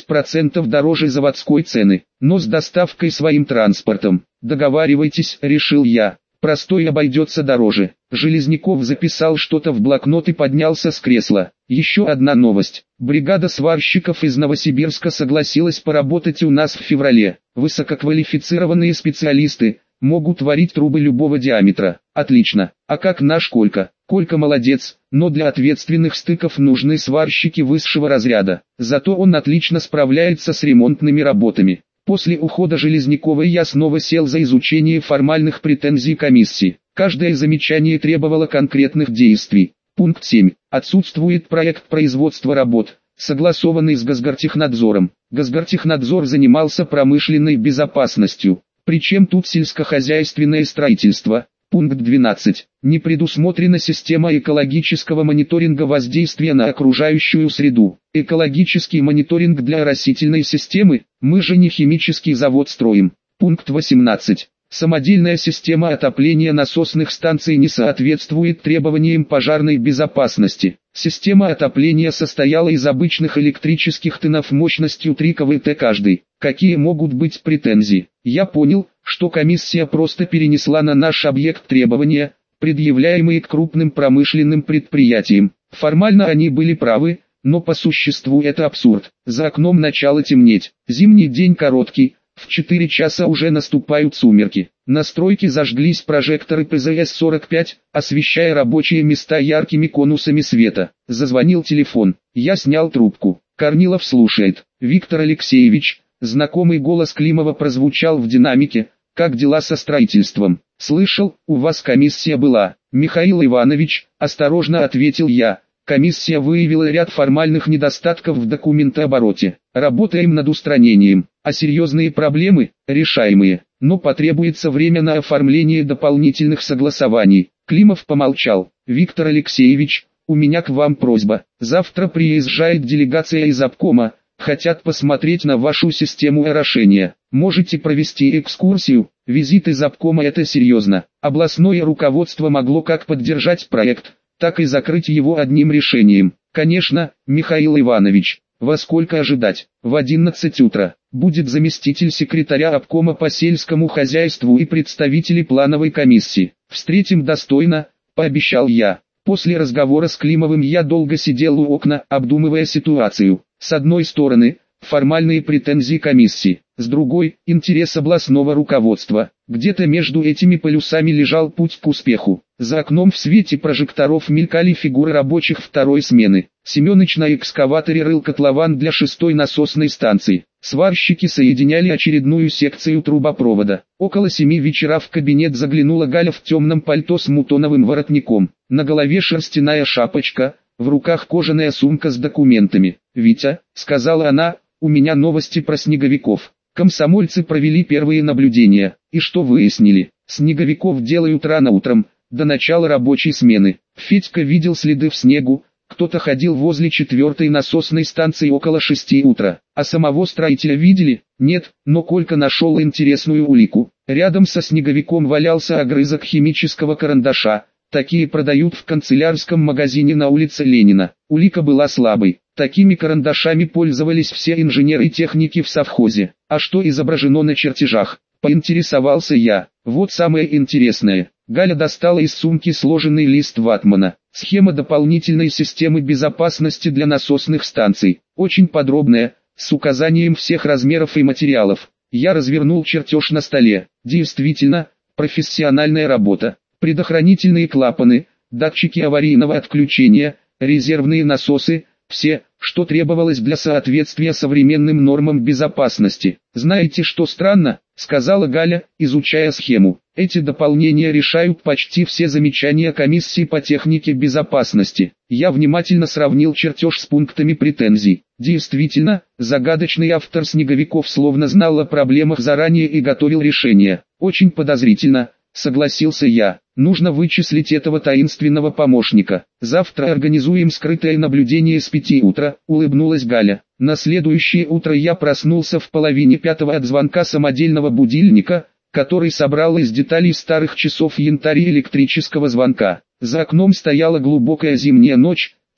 20% дороже заводской цены, но с доставкой своим транспортом. Договаривайтесь, решил я. Простой обойдется дороже. Железняков записал что-то в блокнот и поднялся с кресла. Еще одна новость. Бригада сварщиков из Новосибирска согласилась поработать у нас в феврале. Высококвалифицированные специалисты могут варить трубы любого диаметра. Отлично. А как наш Колька? Колька молодец, но для ответственных стыков нужны сварщики высшего разряда. Зато он отлично справляется с ремонтными работами. После ухода Железнякова я снова сел за изучение формальных претензий комиссии. Каждое замечание требовало конкретных действий. Пункт 7. Отсутствует проект производства работ, согласованный с Газгортехнадзором. Газгортехнадзор занимался промышленной безопасностью. Причем тут сельскохозяйственное строительство? Пункт 12. Не предусмотрена система экологического мониторинга воздействия на окружающую среду. Экологический мониторинг для растительной системы? Мы же не химический завод строим. Пункт 18. Самодельная система отопления насосных станций не соответствует требованиям пожарной безопасности. Система отопления состояла из обычных электрических тынов мощностью 3 кВт каждый. Какие могут быть претензии? Я понял, что комиссия просто перенесла на наш объект требования, предъявляемые к крупным промышленным предприятиям. Формально они были правы, но по существу это абсурд. За окном начало темнеть. Зимний день короткий. В 4 часа уже наступают сумерки. На стройке зажглись прожекторы ПЗС-45, освещая рабочие места яркими конусами света. Зазвонил телефон. Я снял трубку. Корнилов слушает. Виктор Алексеевич, знакомый голос Климова прозвучал в динамике. Как дела со строительством? Слышал, у вас комиссия была. Михаил Иванович, осторожно ответил я. Комиссия выявила ряд формальных недостатков в документообороте. Работаем над устранением. А серьезные проблемы – решаемые. Но потребуется время на оформление дополнительных согласований. Климов помолчал. Виктор Алексеевич, у меня к вам просьба. Завтра приезжает делегация из обкома. Хотят посмотреть на вашу систему орошения. Можете провести экскурсию. Визит из обкома – это серьезно. Областное руководство могло как поддержать проект, так и закрыть его одним решением. Конечно, Михаил Иванович. Во сколько ожидать? В 11 утра. Будет заместитель секретаря обкома по сельскому хозяйству и представители плановой комиссии. Встретим достойно, пообещал я. После разговора с Климовым я долго сидел у окна, обдумывая ситуацию. С одной стороны, формальные претензии комиссии, с другой – интерес областного руководства. Где-то между этими полюсами лежал путь к успеху. За окном в свете прожекторов мелькали фигуры рабочих второй смены. Семёныч на экскаваторе рыл котлован для 6-й насосной станции. Сварщики соединяли очередную секцию трубопровода. Около 7 вечера в кабинет заглянула Галя в темном пальто с мутоновым воротником. На голове шерстяная шапочка, в руках кожаная сумка с документами. «Витя», — сказала она, — «у меня новости про снеговиков». Комсомольцы провели первые наблюдения. И что выяснили? Снеговиков делают рано утром, до начала рабочей смены. Федька видел следы в снегу. Кто-то ходил возле 4-й насосной станции около 6 утра. А самого строителя видели? Нет, но Колька нашел интересную улику. Рядом со снеговиком валялся огрызок химического карандаша. Такие продают в канцелярском магазине на улице Ленина. Улика была слабой. Такими карандашами пользовались все инженеры и техники в совхозе. А что изображено на чертежах? Поинтересовался я. Вот самое интересное. Галя достала из сумки сложенный лист ватмана. Схема дополнительной системы безопасности для насосных станций. Очень подробная, с указанием всех размеров и материалов. Я развернул чертеж на столе. Действительно, профессиональная работа. Предохранительные клапаны, датчики аварийного отключения, резервные насосы, все, что требовалось для соответствия современным нормам безопасности. «Знаете, что странно?» — сказала Галя, изучая схему. «Эти дополнения решают почти все замечания комиссии по технике безопасности». Я внимательно сравнил чертеж с пунктами претензий. Действительно, загадочный автор снеговиков словно знал о проблемах заранее и готовил решение. Очень подозрительно, согласился я. Нужно вычислить этого таинственного помощника. Завтра организуем скрытое наблюдение с 5 утра, улыбнулась Галя. На следующее утро я проснулся в 4:30 от звонка самодельного будильника, который собрал из деталей старых часов янтарь и электрического звонка. За окном стояла глубокая зимняя ночь,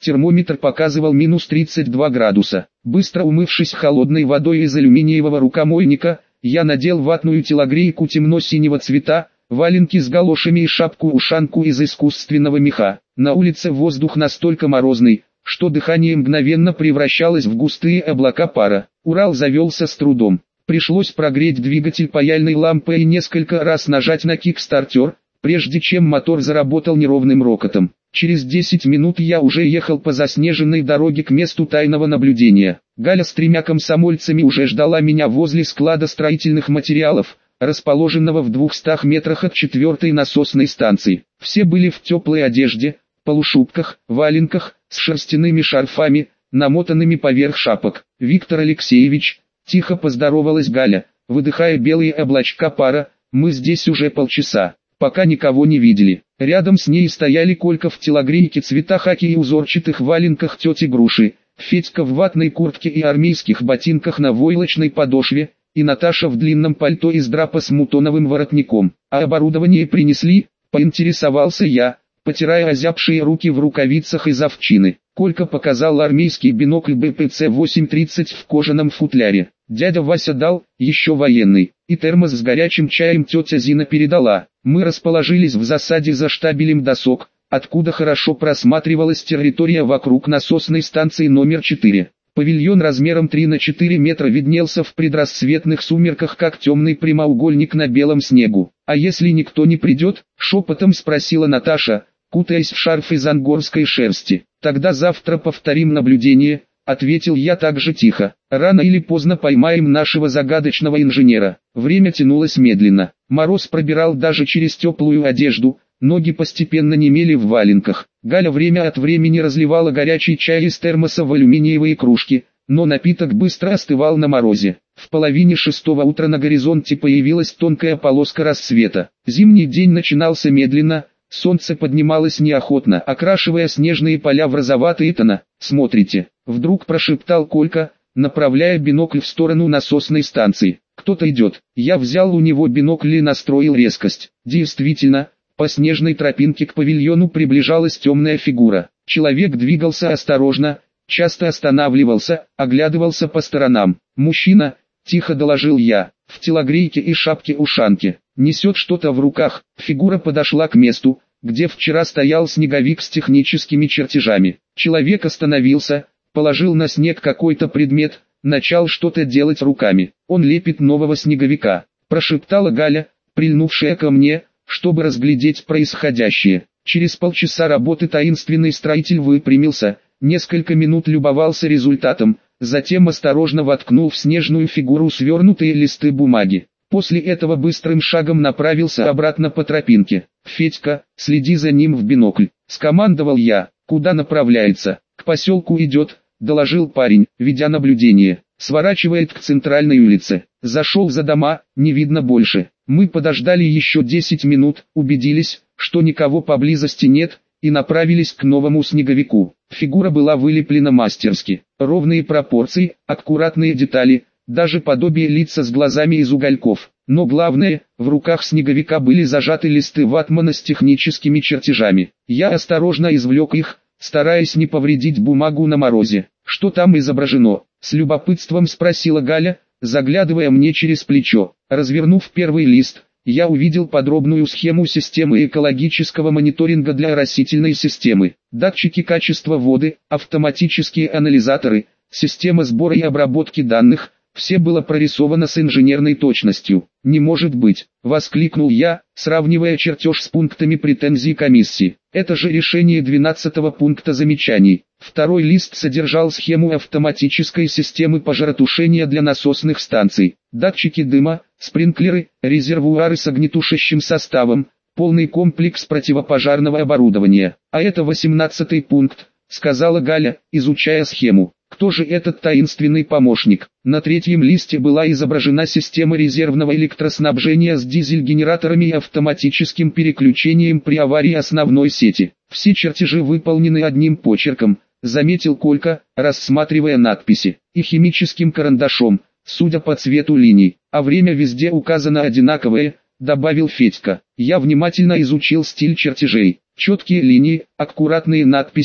Термометр показывал минус 32 градуса. Быстро умывшись холодной водой из алюминиевого рукомойника, я надел ватную телогрейку темно-синего цвета, валенки с галошами и шапку-ушанку из искусственного меха. На улице воздух настолько морозный, что дыхание мгновенно превращалось в густые облака пара. Урал завелся с трудом. Пришлось прогреть двигатель паяльной лампой и несколько раз нажать на кикстартер, прежде чем мотор заработал неровным рокотом. Через 10 минут я уже ехал по заснеженной дороге к месту тайного наблюдения. Галя с 3 комсомольцами уже ждала меня возле склада строительных материалов, расположенного в 200 метрах от 4-й насосной станции. Все были в теплой одежде, полушубках, валенках, с шерстяными шарфами, намотанными поверх шапок. «Виктор Алексеевич», — тихо поздоровалась Галя, выдыхая белые облачка пара, — «мы здесь уже полчаса, пока никого не видели». Рядом с ней стояли Колька в телогрейке цвета хаки и узорчатых валенках тети Груши, Федька в ватной куртке и армейских ботинках на войлочной подошве, и Наташа в длинном пальто из драпа с мутоновым воротником. «А оборудование принесли?» — поинтересовался я, потирая озябшие руки в рукавицах из овчины. Колька показал армейский бинокль БПЦ-830 в кожаном футляре. Дядя Вася дал, еще военный, и термос с горячим чаем тетя Зина передала. Мы расположились в засаде за штабелем досок, откуда хорошо просматривалась территория вокруг насосной станции номер 4. Павильон размером 3 на 4 метра виднелся в предрассветных сумерках как темный прямоугольник на белом снегу. «А если никто не придет?» — шепотом спросила Наташа, кутаясь в шарф из ангорской шерсти. «Тогда завтра повторим наблюдение», — ответил я также тихо. «Рано или поздно поймаем нашего загадочного инженера». Время тянулось медленно. Мороз пробирал даже через теплую одежду, ноги постепенно немели в валенках. Галя время от времени разливала горячий чай из термоса в алюминиевые кружки, но напиток быстро остывал на морозе. В половине 6 утра на горизонте появилась тонкая полоска рассвета. Зимний день начинался медленно, солнце поднималось неохотно, окрашивая снежные поля в розоватые тона. «Смотрите», — вдруг прошептал Колька, направляя бинокль в сторону насосной станции. «Кто-то идет». Я взял у него бинокль и настроил резкость. Действительно, по снежной тропинке к павильону приближалась темная фигура. Человек двигался осторожно, часто останавливался, оглядывался по сторонам. «Мужчина», — тихо доложил я, — «в телогрейке и шапке-ушанке. Несет что-то в руках». Фигура подошла к месту, где вчера стоял снеговик с техническими чертежами. Человек остановился, положил на снег какой-то предмет, начал что-то делать руками. «Он лепит нового снеговика», — прошептала Галя, прильнувшая ко мне, чтобы разглядеть происходящее. Через полчаса работы таинственный строитель выпрямился, несколько минут любовался результатом, затем осторожно воткнул в снежную фигуру свернутые листы бумаги. После этого быстрым шагом направился обратно по тропинке. «Федька, следи за ним в бинокль», — скомандовал я. «Куда направляется?» «К поселку идет», — доложил парень, ведя наблюдение. «Сворачивает к центральной улице. Зашел за дома, не видно больше». Мы подождали еще 10 минут, убедились, что никого поблизости нет, и направились к новому снеговику. Фигура была вылеплена мастерски. Ровные пропорции, аккуратные детали, даже подобие лица с глазами из угольков. Но главное, в руках снеговика были зажаты листы ватмана с техническими чертежами. Я осторожно извлек их, стараясь не повредить бумагу на морозе. «Что там изображено?» — с любопытством спросила Галя, заглядывая мне через плечо. Развернув первый лист, я увидел подробную схему системы экологического мониторинга для растительной системы. Датчики качества воды, автоматические анализаторы, система сбора и обработки данных — все было прорисовано с инженерной точностью. «Не может быть!» — воскликнул я, сравнивая чертеж с пунктами претензий комиссии. «Это же решение 12-го пункта замечаний». Второй лист содержал схему автоматической системы пожаротушения для насосных станций. Датчики дыма, спринклеры, резервуары с огнетушащим составом, полный комплекс противопожарного оборудования. «А это 18-й пункт», — сказала Галя, изучая схему. «Кто же этот таинственный помощник?» На третьем листе была изображена система резервного электроснабжения с дизель-генераторами и автоматическим переключением при аварии основной сети. «Все чертежи выполнены одним почерком», — заметил Колька, рассматривая надписи, «и химическим карандашом, судя по цвету линий, а время везде указано одинаковое», — добавил Федька. Я внимательно изучил стиль чертежей. Четкие линии, аккуратные надписи,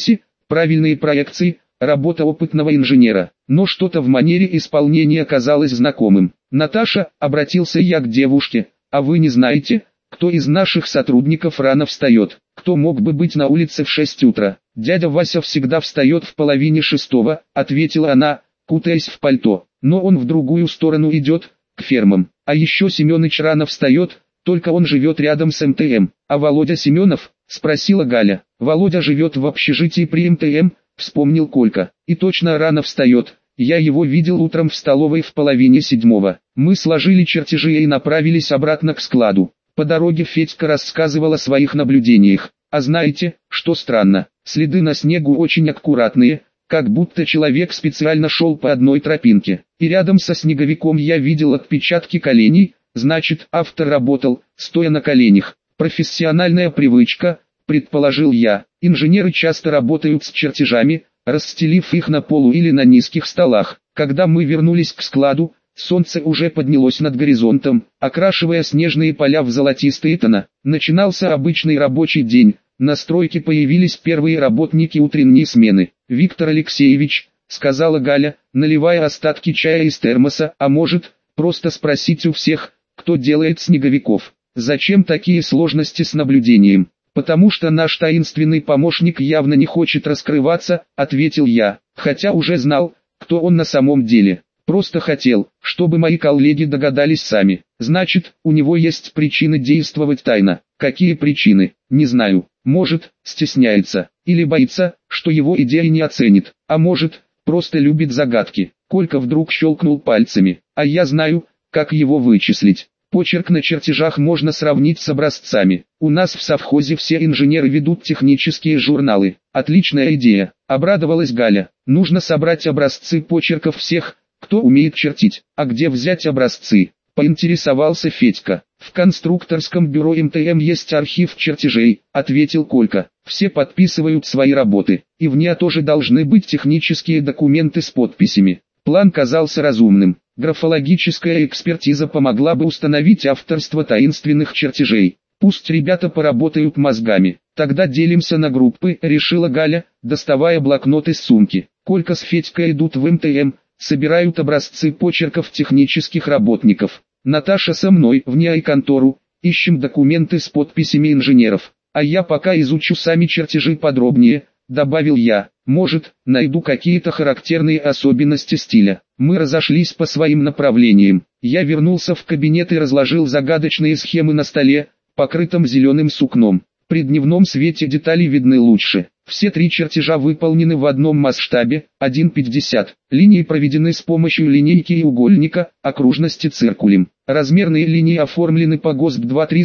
правильные проекции, работа опытного инженера. Но что-то в манере исполнения казалось знакомым. «Наташа», — обратился я к девушке, — «а вы не знаете, кто из наших сотрудников рано встает? Кто мог бы быть на улице в 6 утра?» «Дядя Вася всегда встает в половине 6, ответила она, кутаясь в пальто. «Но он в другую сторону идет, к фермам. А еще Семёныч рано встает, только он живет рядом с МТМ». «А Володя Семенов?» — спросила Галя. «Володя живет в общежитии при МТМ», — вспомнил Колька. «И точно рано встает. Я его видел утром в столовой в половине 7. Мы сложили чертежи и направились обратно к складу. По дороге Федька рассказывал о своих наблюдениях. «А знаете, что странно? Следы на снегу очень аккуратные, как будто человек специально шел по одной тропинке. И рядом со снеговиком я видел отпечатки коленей, значит, автор работал, стоя на коленях. Профессиональная привычка», — предположил я. «Инженеры часто работают с чертежами, расстелив их на полу или на низких столах. Когда мы вернулись к складу, солнце уже поднялось над горизонтом, окрашивая снежные поля в золотистые тона. Начинался обычный рабочий день, на стройке появились первые работники утренней смены. «Виктор Алексеевич», — сказала Галя, наливая остатки чая из термоса, «а может, просто спросить у всех, кто делает снеговиков? Зачем такие сложности с наблюдением?» «Потому что наш таинственный помощник явно не хочет раскрываться», — ответил я, хотя уже знал, кто он на самом деле. «Просто хотел, чтобы мои коллеги догадались сами. Значит, у него есть причины действовать тайно». «Какие причины? Не знаю. Может, стесняется, или боится, что его идея не оценит, а может, просто любит загадки». Колька вдруг щелкнул пальцами. «А я знаю, как его вычислить. Почерк на чертежах можно сравнить с образцами. У нас в совхозе все инженеры ведут технические журналы». «Отличная идея», — обрадовалась Галя. «Нужно собрать образцы почерков всех, кто умеет чертить». «А где взять образцы?» — поинтересовался Федька. «В конструкторском бюро МТМ есть архив чертежей», — ответил Колька. «Все подписывают свои работы, и в ней тоже должны быть технические документы с подписями». План казался разумным. Графологическая экспертиза помогла бы установить авторство таинственных чертежей. «Пусть ребята поработают мозгами. Тогда делимся на группы», — решила Галя, доставая блокнот из сумки. «Колька с Федькой идут в МТМ, собирают образцы почерков технических работников. Наташа со мной в НИА-контору, ищем документы с подписями инженеров. А я пока изучу сами чертежи подробнее», — добавил я. «Может, найду какие-то характерные особенности стиля». Мы разошлись по своим направлениям. Я вернулся в кабинет и разложил загадочные схемы на столе, покрытом зеленым сукном. При дневном свете детали видны лучше. Все 3 чертежа выполнены в одном масштабе, 1:50. Линии проведены с помощью линейки и угольника, окружности циркулем. Размерные линии оформлены по ГОСТ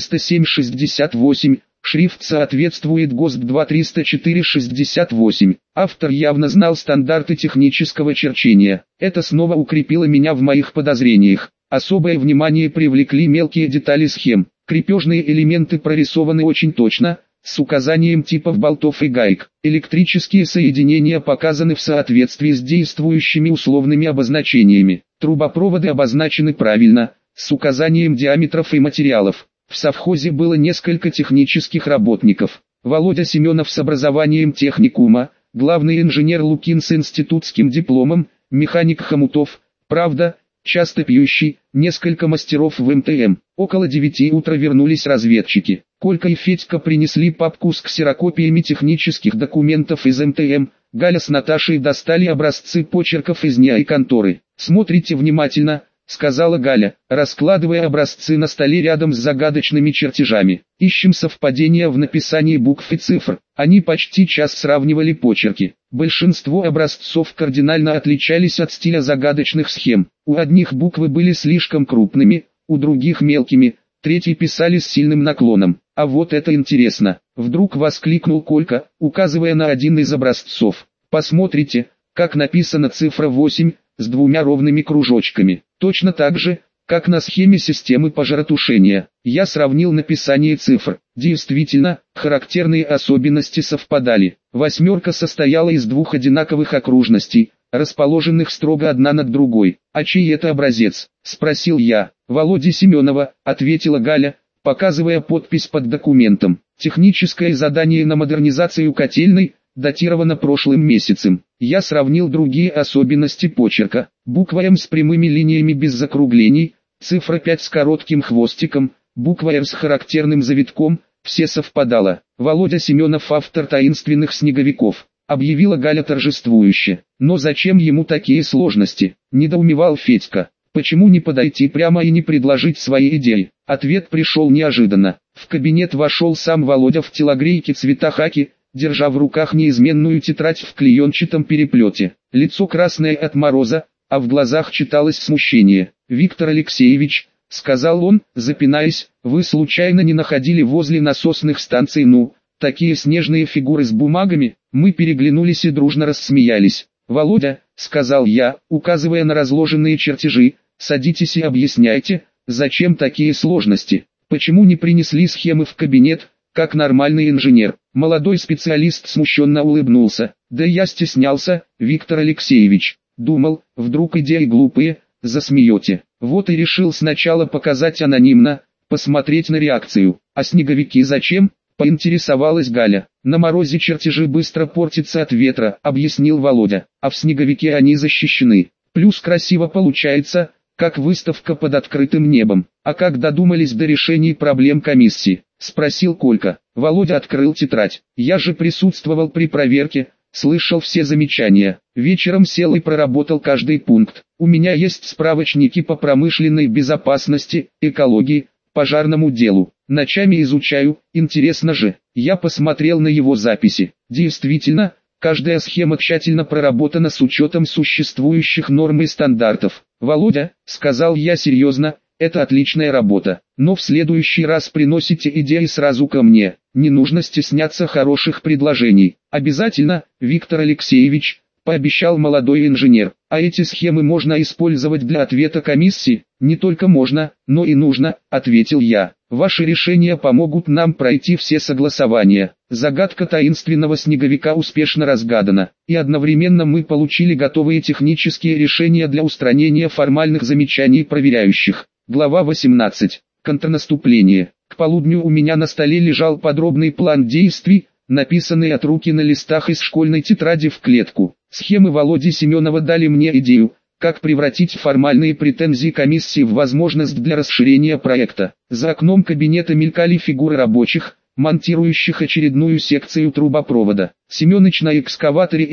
2307-68, шрифт соответствует ГОСТ 2304-68. Автор явно знал стандарты технического черчения. Это снова укрепило меня в моих подозрениях. Особое внимание привлекли мелкие детали схем. Крепежные элементы прорисованы очень точно, с указанием типов болтов и гаек. Электрические соединения показаны в соответствии с действующими условными обозначениями. Трубопроводы обозначены правильно, с указанием диаметров и материалов. В совхозе было несколько технических работников. Володя Семенов с образованием техникума, главный инженер Лукин с институтским дипломом, механик Хомутов, правда, часто пьющий, несколько мастеров в МТМ. Около 9 утра вернулись разведчики. Колька и Федька принесли папку с ксерокопиями технических документов из МТМ. Галя с Наташей достали образцы почерков из НИА-конторы. «Смотрите внимательно», — сказала Галя, раскладывая образцы на столе рядом с загадочными чертежами. «Ищем совпадения в написании букв и цифр». Они почти час сравнивали почерки. Большинство образцов кардинально отличались от стиля загадочных схем. У одних буквы были слишком крупными, у других мелкими, третьи писали с сильным наклоном. «А вот это интересно!» — вдруг воскликнул Колька, указывая на один из образцов. «Посмотрите, как написана цифра 8, с 2 ровными кружочками. Точно так же, как на схеме системы пожаротушения». Я сравнил написание цифр. Действительно, характерные особенности совпадали. 8 состояла из 2 одинаковых окружностей, расположенных строго одна над другой. «А чей это образец?» — спросил я. «Володи Семенова», — ответила Галя, показывая подпись под документом. «Техническое задание на модернизацию котельной», датировано прошлым месяцем. Я сравнил другие особенности почерка. Буква М с прямыми линиями без закруглений, цифра 5 с коротким хвостиком, буква Р с характерным завитком, все совпадало. Володя Семенов, автор «Таинственных снеговиков», объявила Галя торжествующе. Но зачем ему такие сложности? Недоумевал Федька. Почему не подойти прямо и не предложить свои идеи? Ответ пришел неожиданно. В кабинет вошел сам Володя в телогрейке цвета хаки, держа в руках неизменную тетрадь в клеенчатом переплете. Лицо красное от мороза, а в глазах читалось смущение. «Виктор Алексеевич», — сказал он, запинаясь, — «вы случайно не находили возле насосных станций, такие снежные фигуры с бумагами?» Мы переглянулись и дружно рассмеялись. «Володя», — сказал я, указывая на разложенные чертежи, — «садитесь и объясняйте, зачем такие сложности? Почему не принесли схемы в кабинет, как нормальный инженер?» Молодой специалист смущенно улыбнулся. «Да я стеснялся, Виктор Алексеевич. Думал, вдруг идеи глупые, засмеете. Вот и решил сначала показать анонимно, посмотреть на реакцию. А снеговики зачем?» — поинтересовалась Галя. «На морозе чертежи быстро портятся от ветра», — объяснил Володя. «А в снеговике они защищены. Плюс красиво получается, как выставка под открытым небом». «А как додумались до решений проблем комиссии?» — спросил Колька. Володя открыл тетрадь. «Я же присутствовал при проверке, слышал все замечания. Вечером сел и проработал каждый пункт. У меня есть справочники по промышленной безопасности, экологии, пожарному делу. Ночами изучаю, интересно же». Я посмотрел на его записи. Действительно, каждая схема тщательно проработана с учетом существующих норм и стандартов. «Володя», — сказал я серьезно, — «это отличная работа. Но в следующий раз приносите идеи сразу ко мне. Не нужно стесняться хороших предложений». «Обязательно, Виктор Алексеевич», — пообещал молодой инженер. «А эти схемы можно использовать для ответа комиссии?» «Не только можно, но и нужно», — ответил я. «Ваши решения помогут нам пройти все согласования». Загадка таинственного снеговика успешно разгадана, и одновременно мы получили готовые технические решения для устранения формальных замечаний проверяющих. Глава 18. Контрнаступление. К полудню у меня на столе лежал подробный план действий, написанный от руки на листах из школьной тетради в клетку. Схемы Володи Семенова дали мне идею, как превратить формальные претензии комиссии в возможность для расширения проекта. За окном кабинета мелькали фигуры рабочих, монтирующих очередную секцию трубопровода. Семёныч на экскаваторе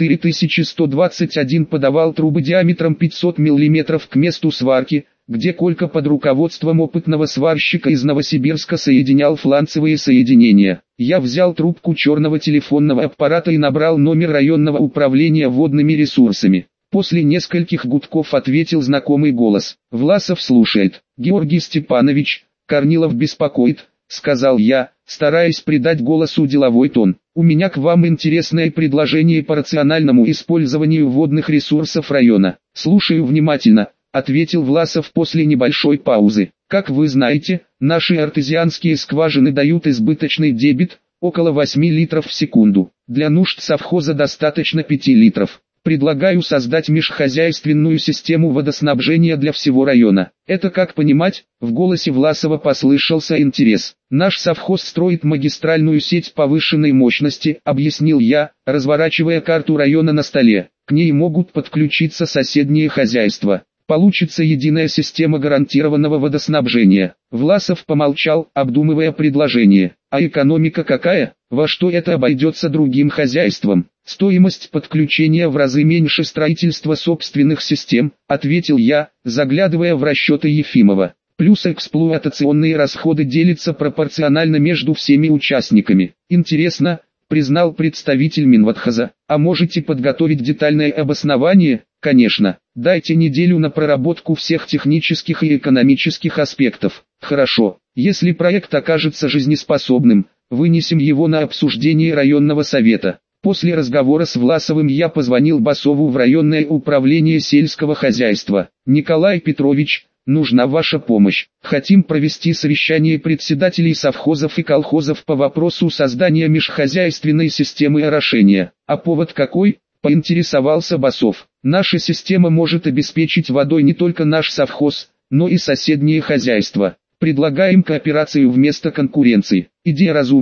ЭА-4121 подавал трубы диаметром 500 мм к месту сварки, где Колька под руководством опытного сварщика из Новосибирска соединял фланцевые соединения. Я взял трубку черного телефонного аппарата и набрал номер районного управления водными ресурсами. После нескольких гудков ответил знакомый голос. «Власов слушает. Георгий Степанович, Корнилов беспокоит», — сказал я, стараясь придать голосу деловой тон. «У меня к вам интересное предложение по рациональному использованию водных ресурсов района». «Слушаю внимательно», — ответил Власов после небольшой паузы. «Как вы знаете, наши артезианские скважины дают избыточный дебит, около 8 литров в секунду. Для нужд совхоза достаточно 5 литров. Предлагаю создать межхозяйственную систему водоснабжения для всего района». «Это как понимать?» — в голосе Власова послышался интерес. «Наш совхоз строит магистральную сеть повышенной мощности», — объяснил я, разворачивая карту района на столе. «К ней могут подключиться соседние хозяйства. Получится единая система гарантированного водоснабжения». Власов помолчал, обдумывая предложение. «А экономика какая? Во что это обойдется другим хозяйствам?» «Стоимость подключения в разы меньше строительства собственных систем», — ответил я, заглядывая в расчеты Ефимова. «Плюс эксплуатационные расходы делятся пропорционально между всеми участниками». «Интересно», — признал представитель Минводхоза. «А можете подготовить детальное обоснование?» «Конечно. Дайте неделю на проработку всех технических и экономических аспектов». «Хорошо. Если проект окажется жизнеспособным, вынесем его на обсуждение районного совета». После разговора с Власовым я позвонил Басову в районное управление сельского хозяйства. «Николай Петрович, нужна ваша помощь. Хотим провести совещание председателей совхозов и колхозов по вопросу создания межхозяйственной системы орошения». «А повод какой?» — поинтересовался Басов. «Наша система может обеспечить водой не только наш совхоз, но и соседние хозяйства. Предлагаем кооперацию вместо конкуренции. Идея разумная»,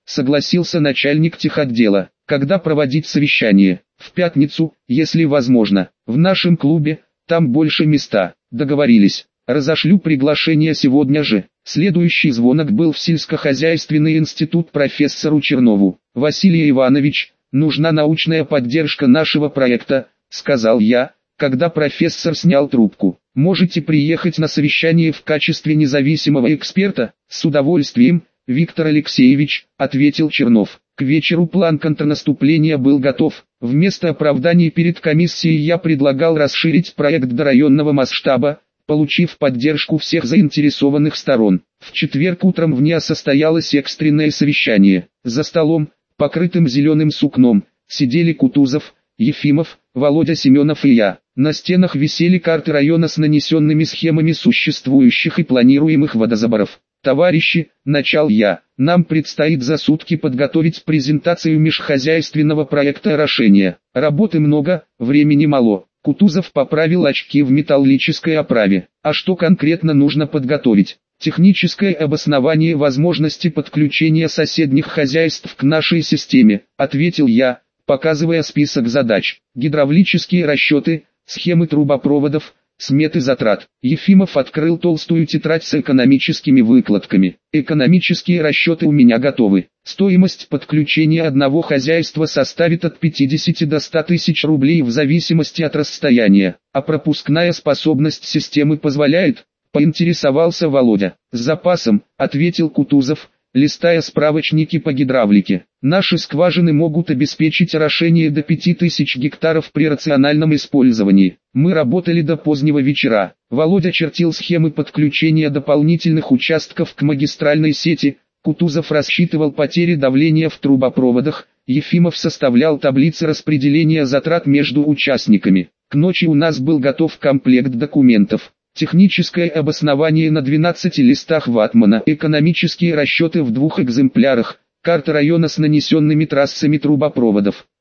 согласился начальник техотдела. Когда проводить совещание? В пятницу, если возможно. В нашем клубе, там больше места. Договорились. Разошлю приглашение сегодня же. Следующий звонок был в сельскохозяйственный институт профессору Чернову. Василий Иванович, нужна научная поддержка нашего проекта, сказал я, когда профессор снял трубку. Можете приехать на совещание в качестве независимого эксперта? С удовольствием, Виктор Алексеевич, ответил Чернов. К вечеру план контрнаступления был готов. Вместо оправданий перед комиссией я предлагал расширить проект до районного масштаба, получив поддержку всех заинтересованных сторон. В четверг утром в НИА состоялось экстренное совещание. За столом, покрытым зеленым сукном, сидели Кутузов, Ефимов, Володя Семенов и я. На стенах висели карты района с нанесенными схемами существующих и планируемых водозаборов. «Товарищи», – начал я, – «нам предстоит за сутки подготовить презентацию межхозяйственного проекта орошения. Работы много, времени мало». Кутузов поправил очки в металлической оправе. «А что конкретно нужно подготовить?» «Техническое обоснование возможности подключения соседних хозяйств к нашей системе», – ответил я, показывая список задач. «Гидравлические расчеты, схемы трубопроводов, сметы затрат». Ефимов открыл толстую тетрадь с экономическими выкладками. «Экономические расчеты у меня готовы. Стоимость подключения одного хозяйства составит от 50 до 100 тысяч рублей в зависимости от расстояния. А пропускная способность системы позволяет?» – поинтересовался Володя. «С запасом», – ответил Кутузов, листая справочники по гидравлике. «Наши скважины могут обеспечить орошение до 5000 гектаров при рациональном использовании. Мы работали до позднего вечера». Володя чертил схемы подключения дополнительных участков к магистральной сети, Кутузов рассчитывал потери давления в трубопроводах, Ефимов составлял таблицы распределения затрат между участниками. К ночи у нас был готов комплект документов. Техническое обоснование на 12 листах ватмана, экономические расчеты в 2 экземплярах, карта района с нанесенными трассами трубопроводов.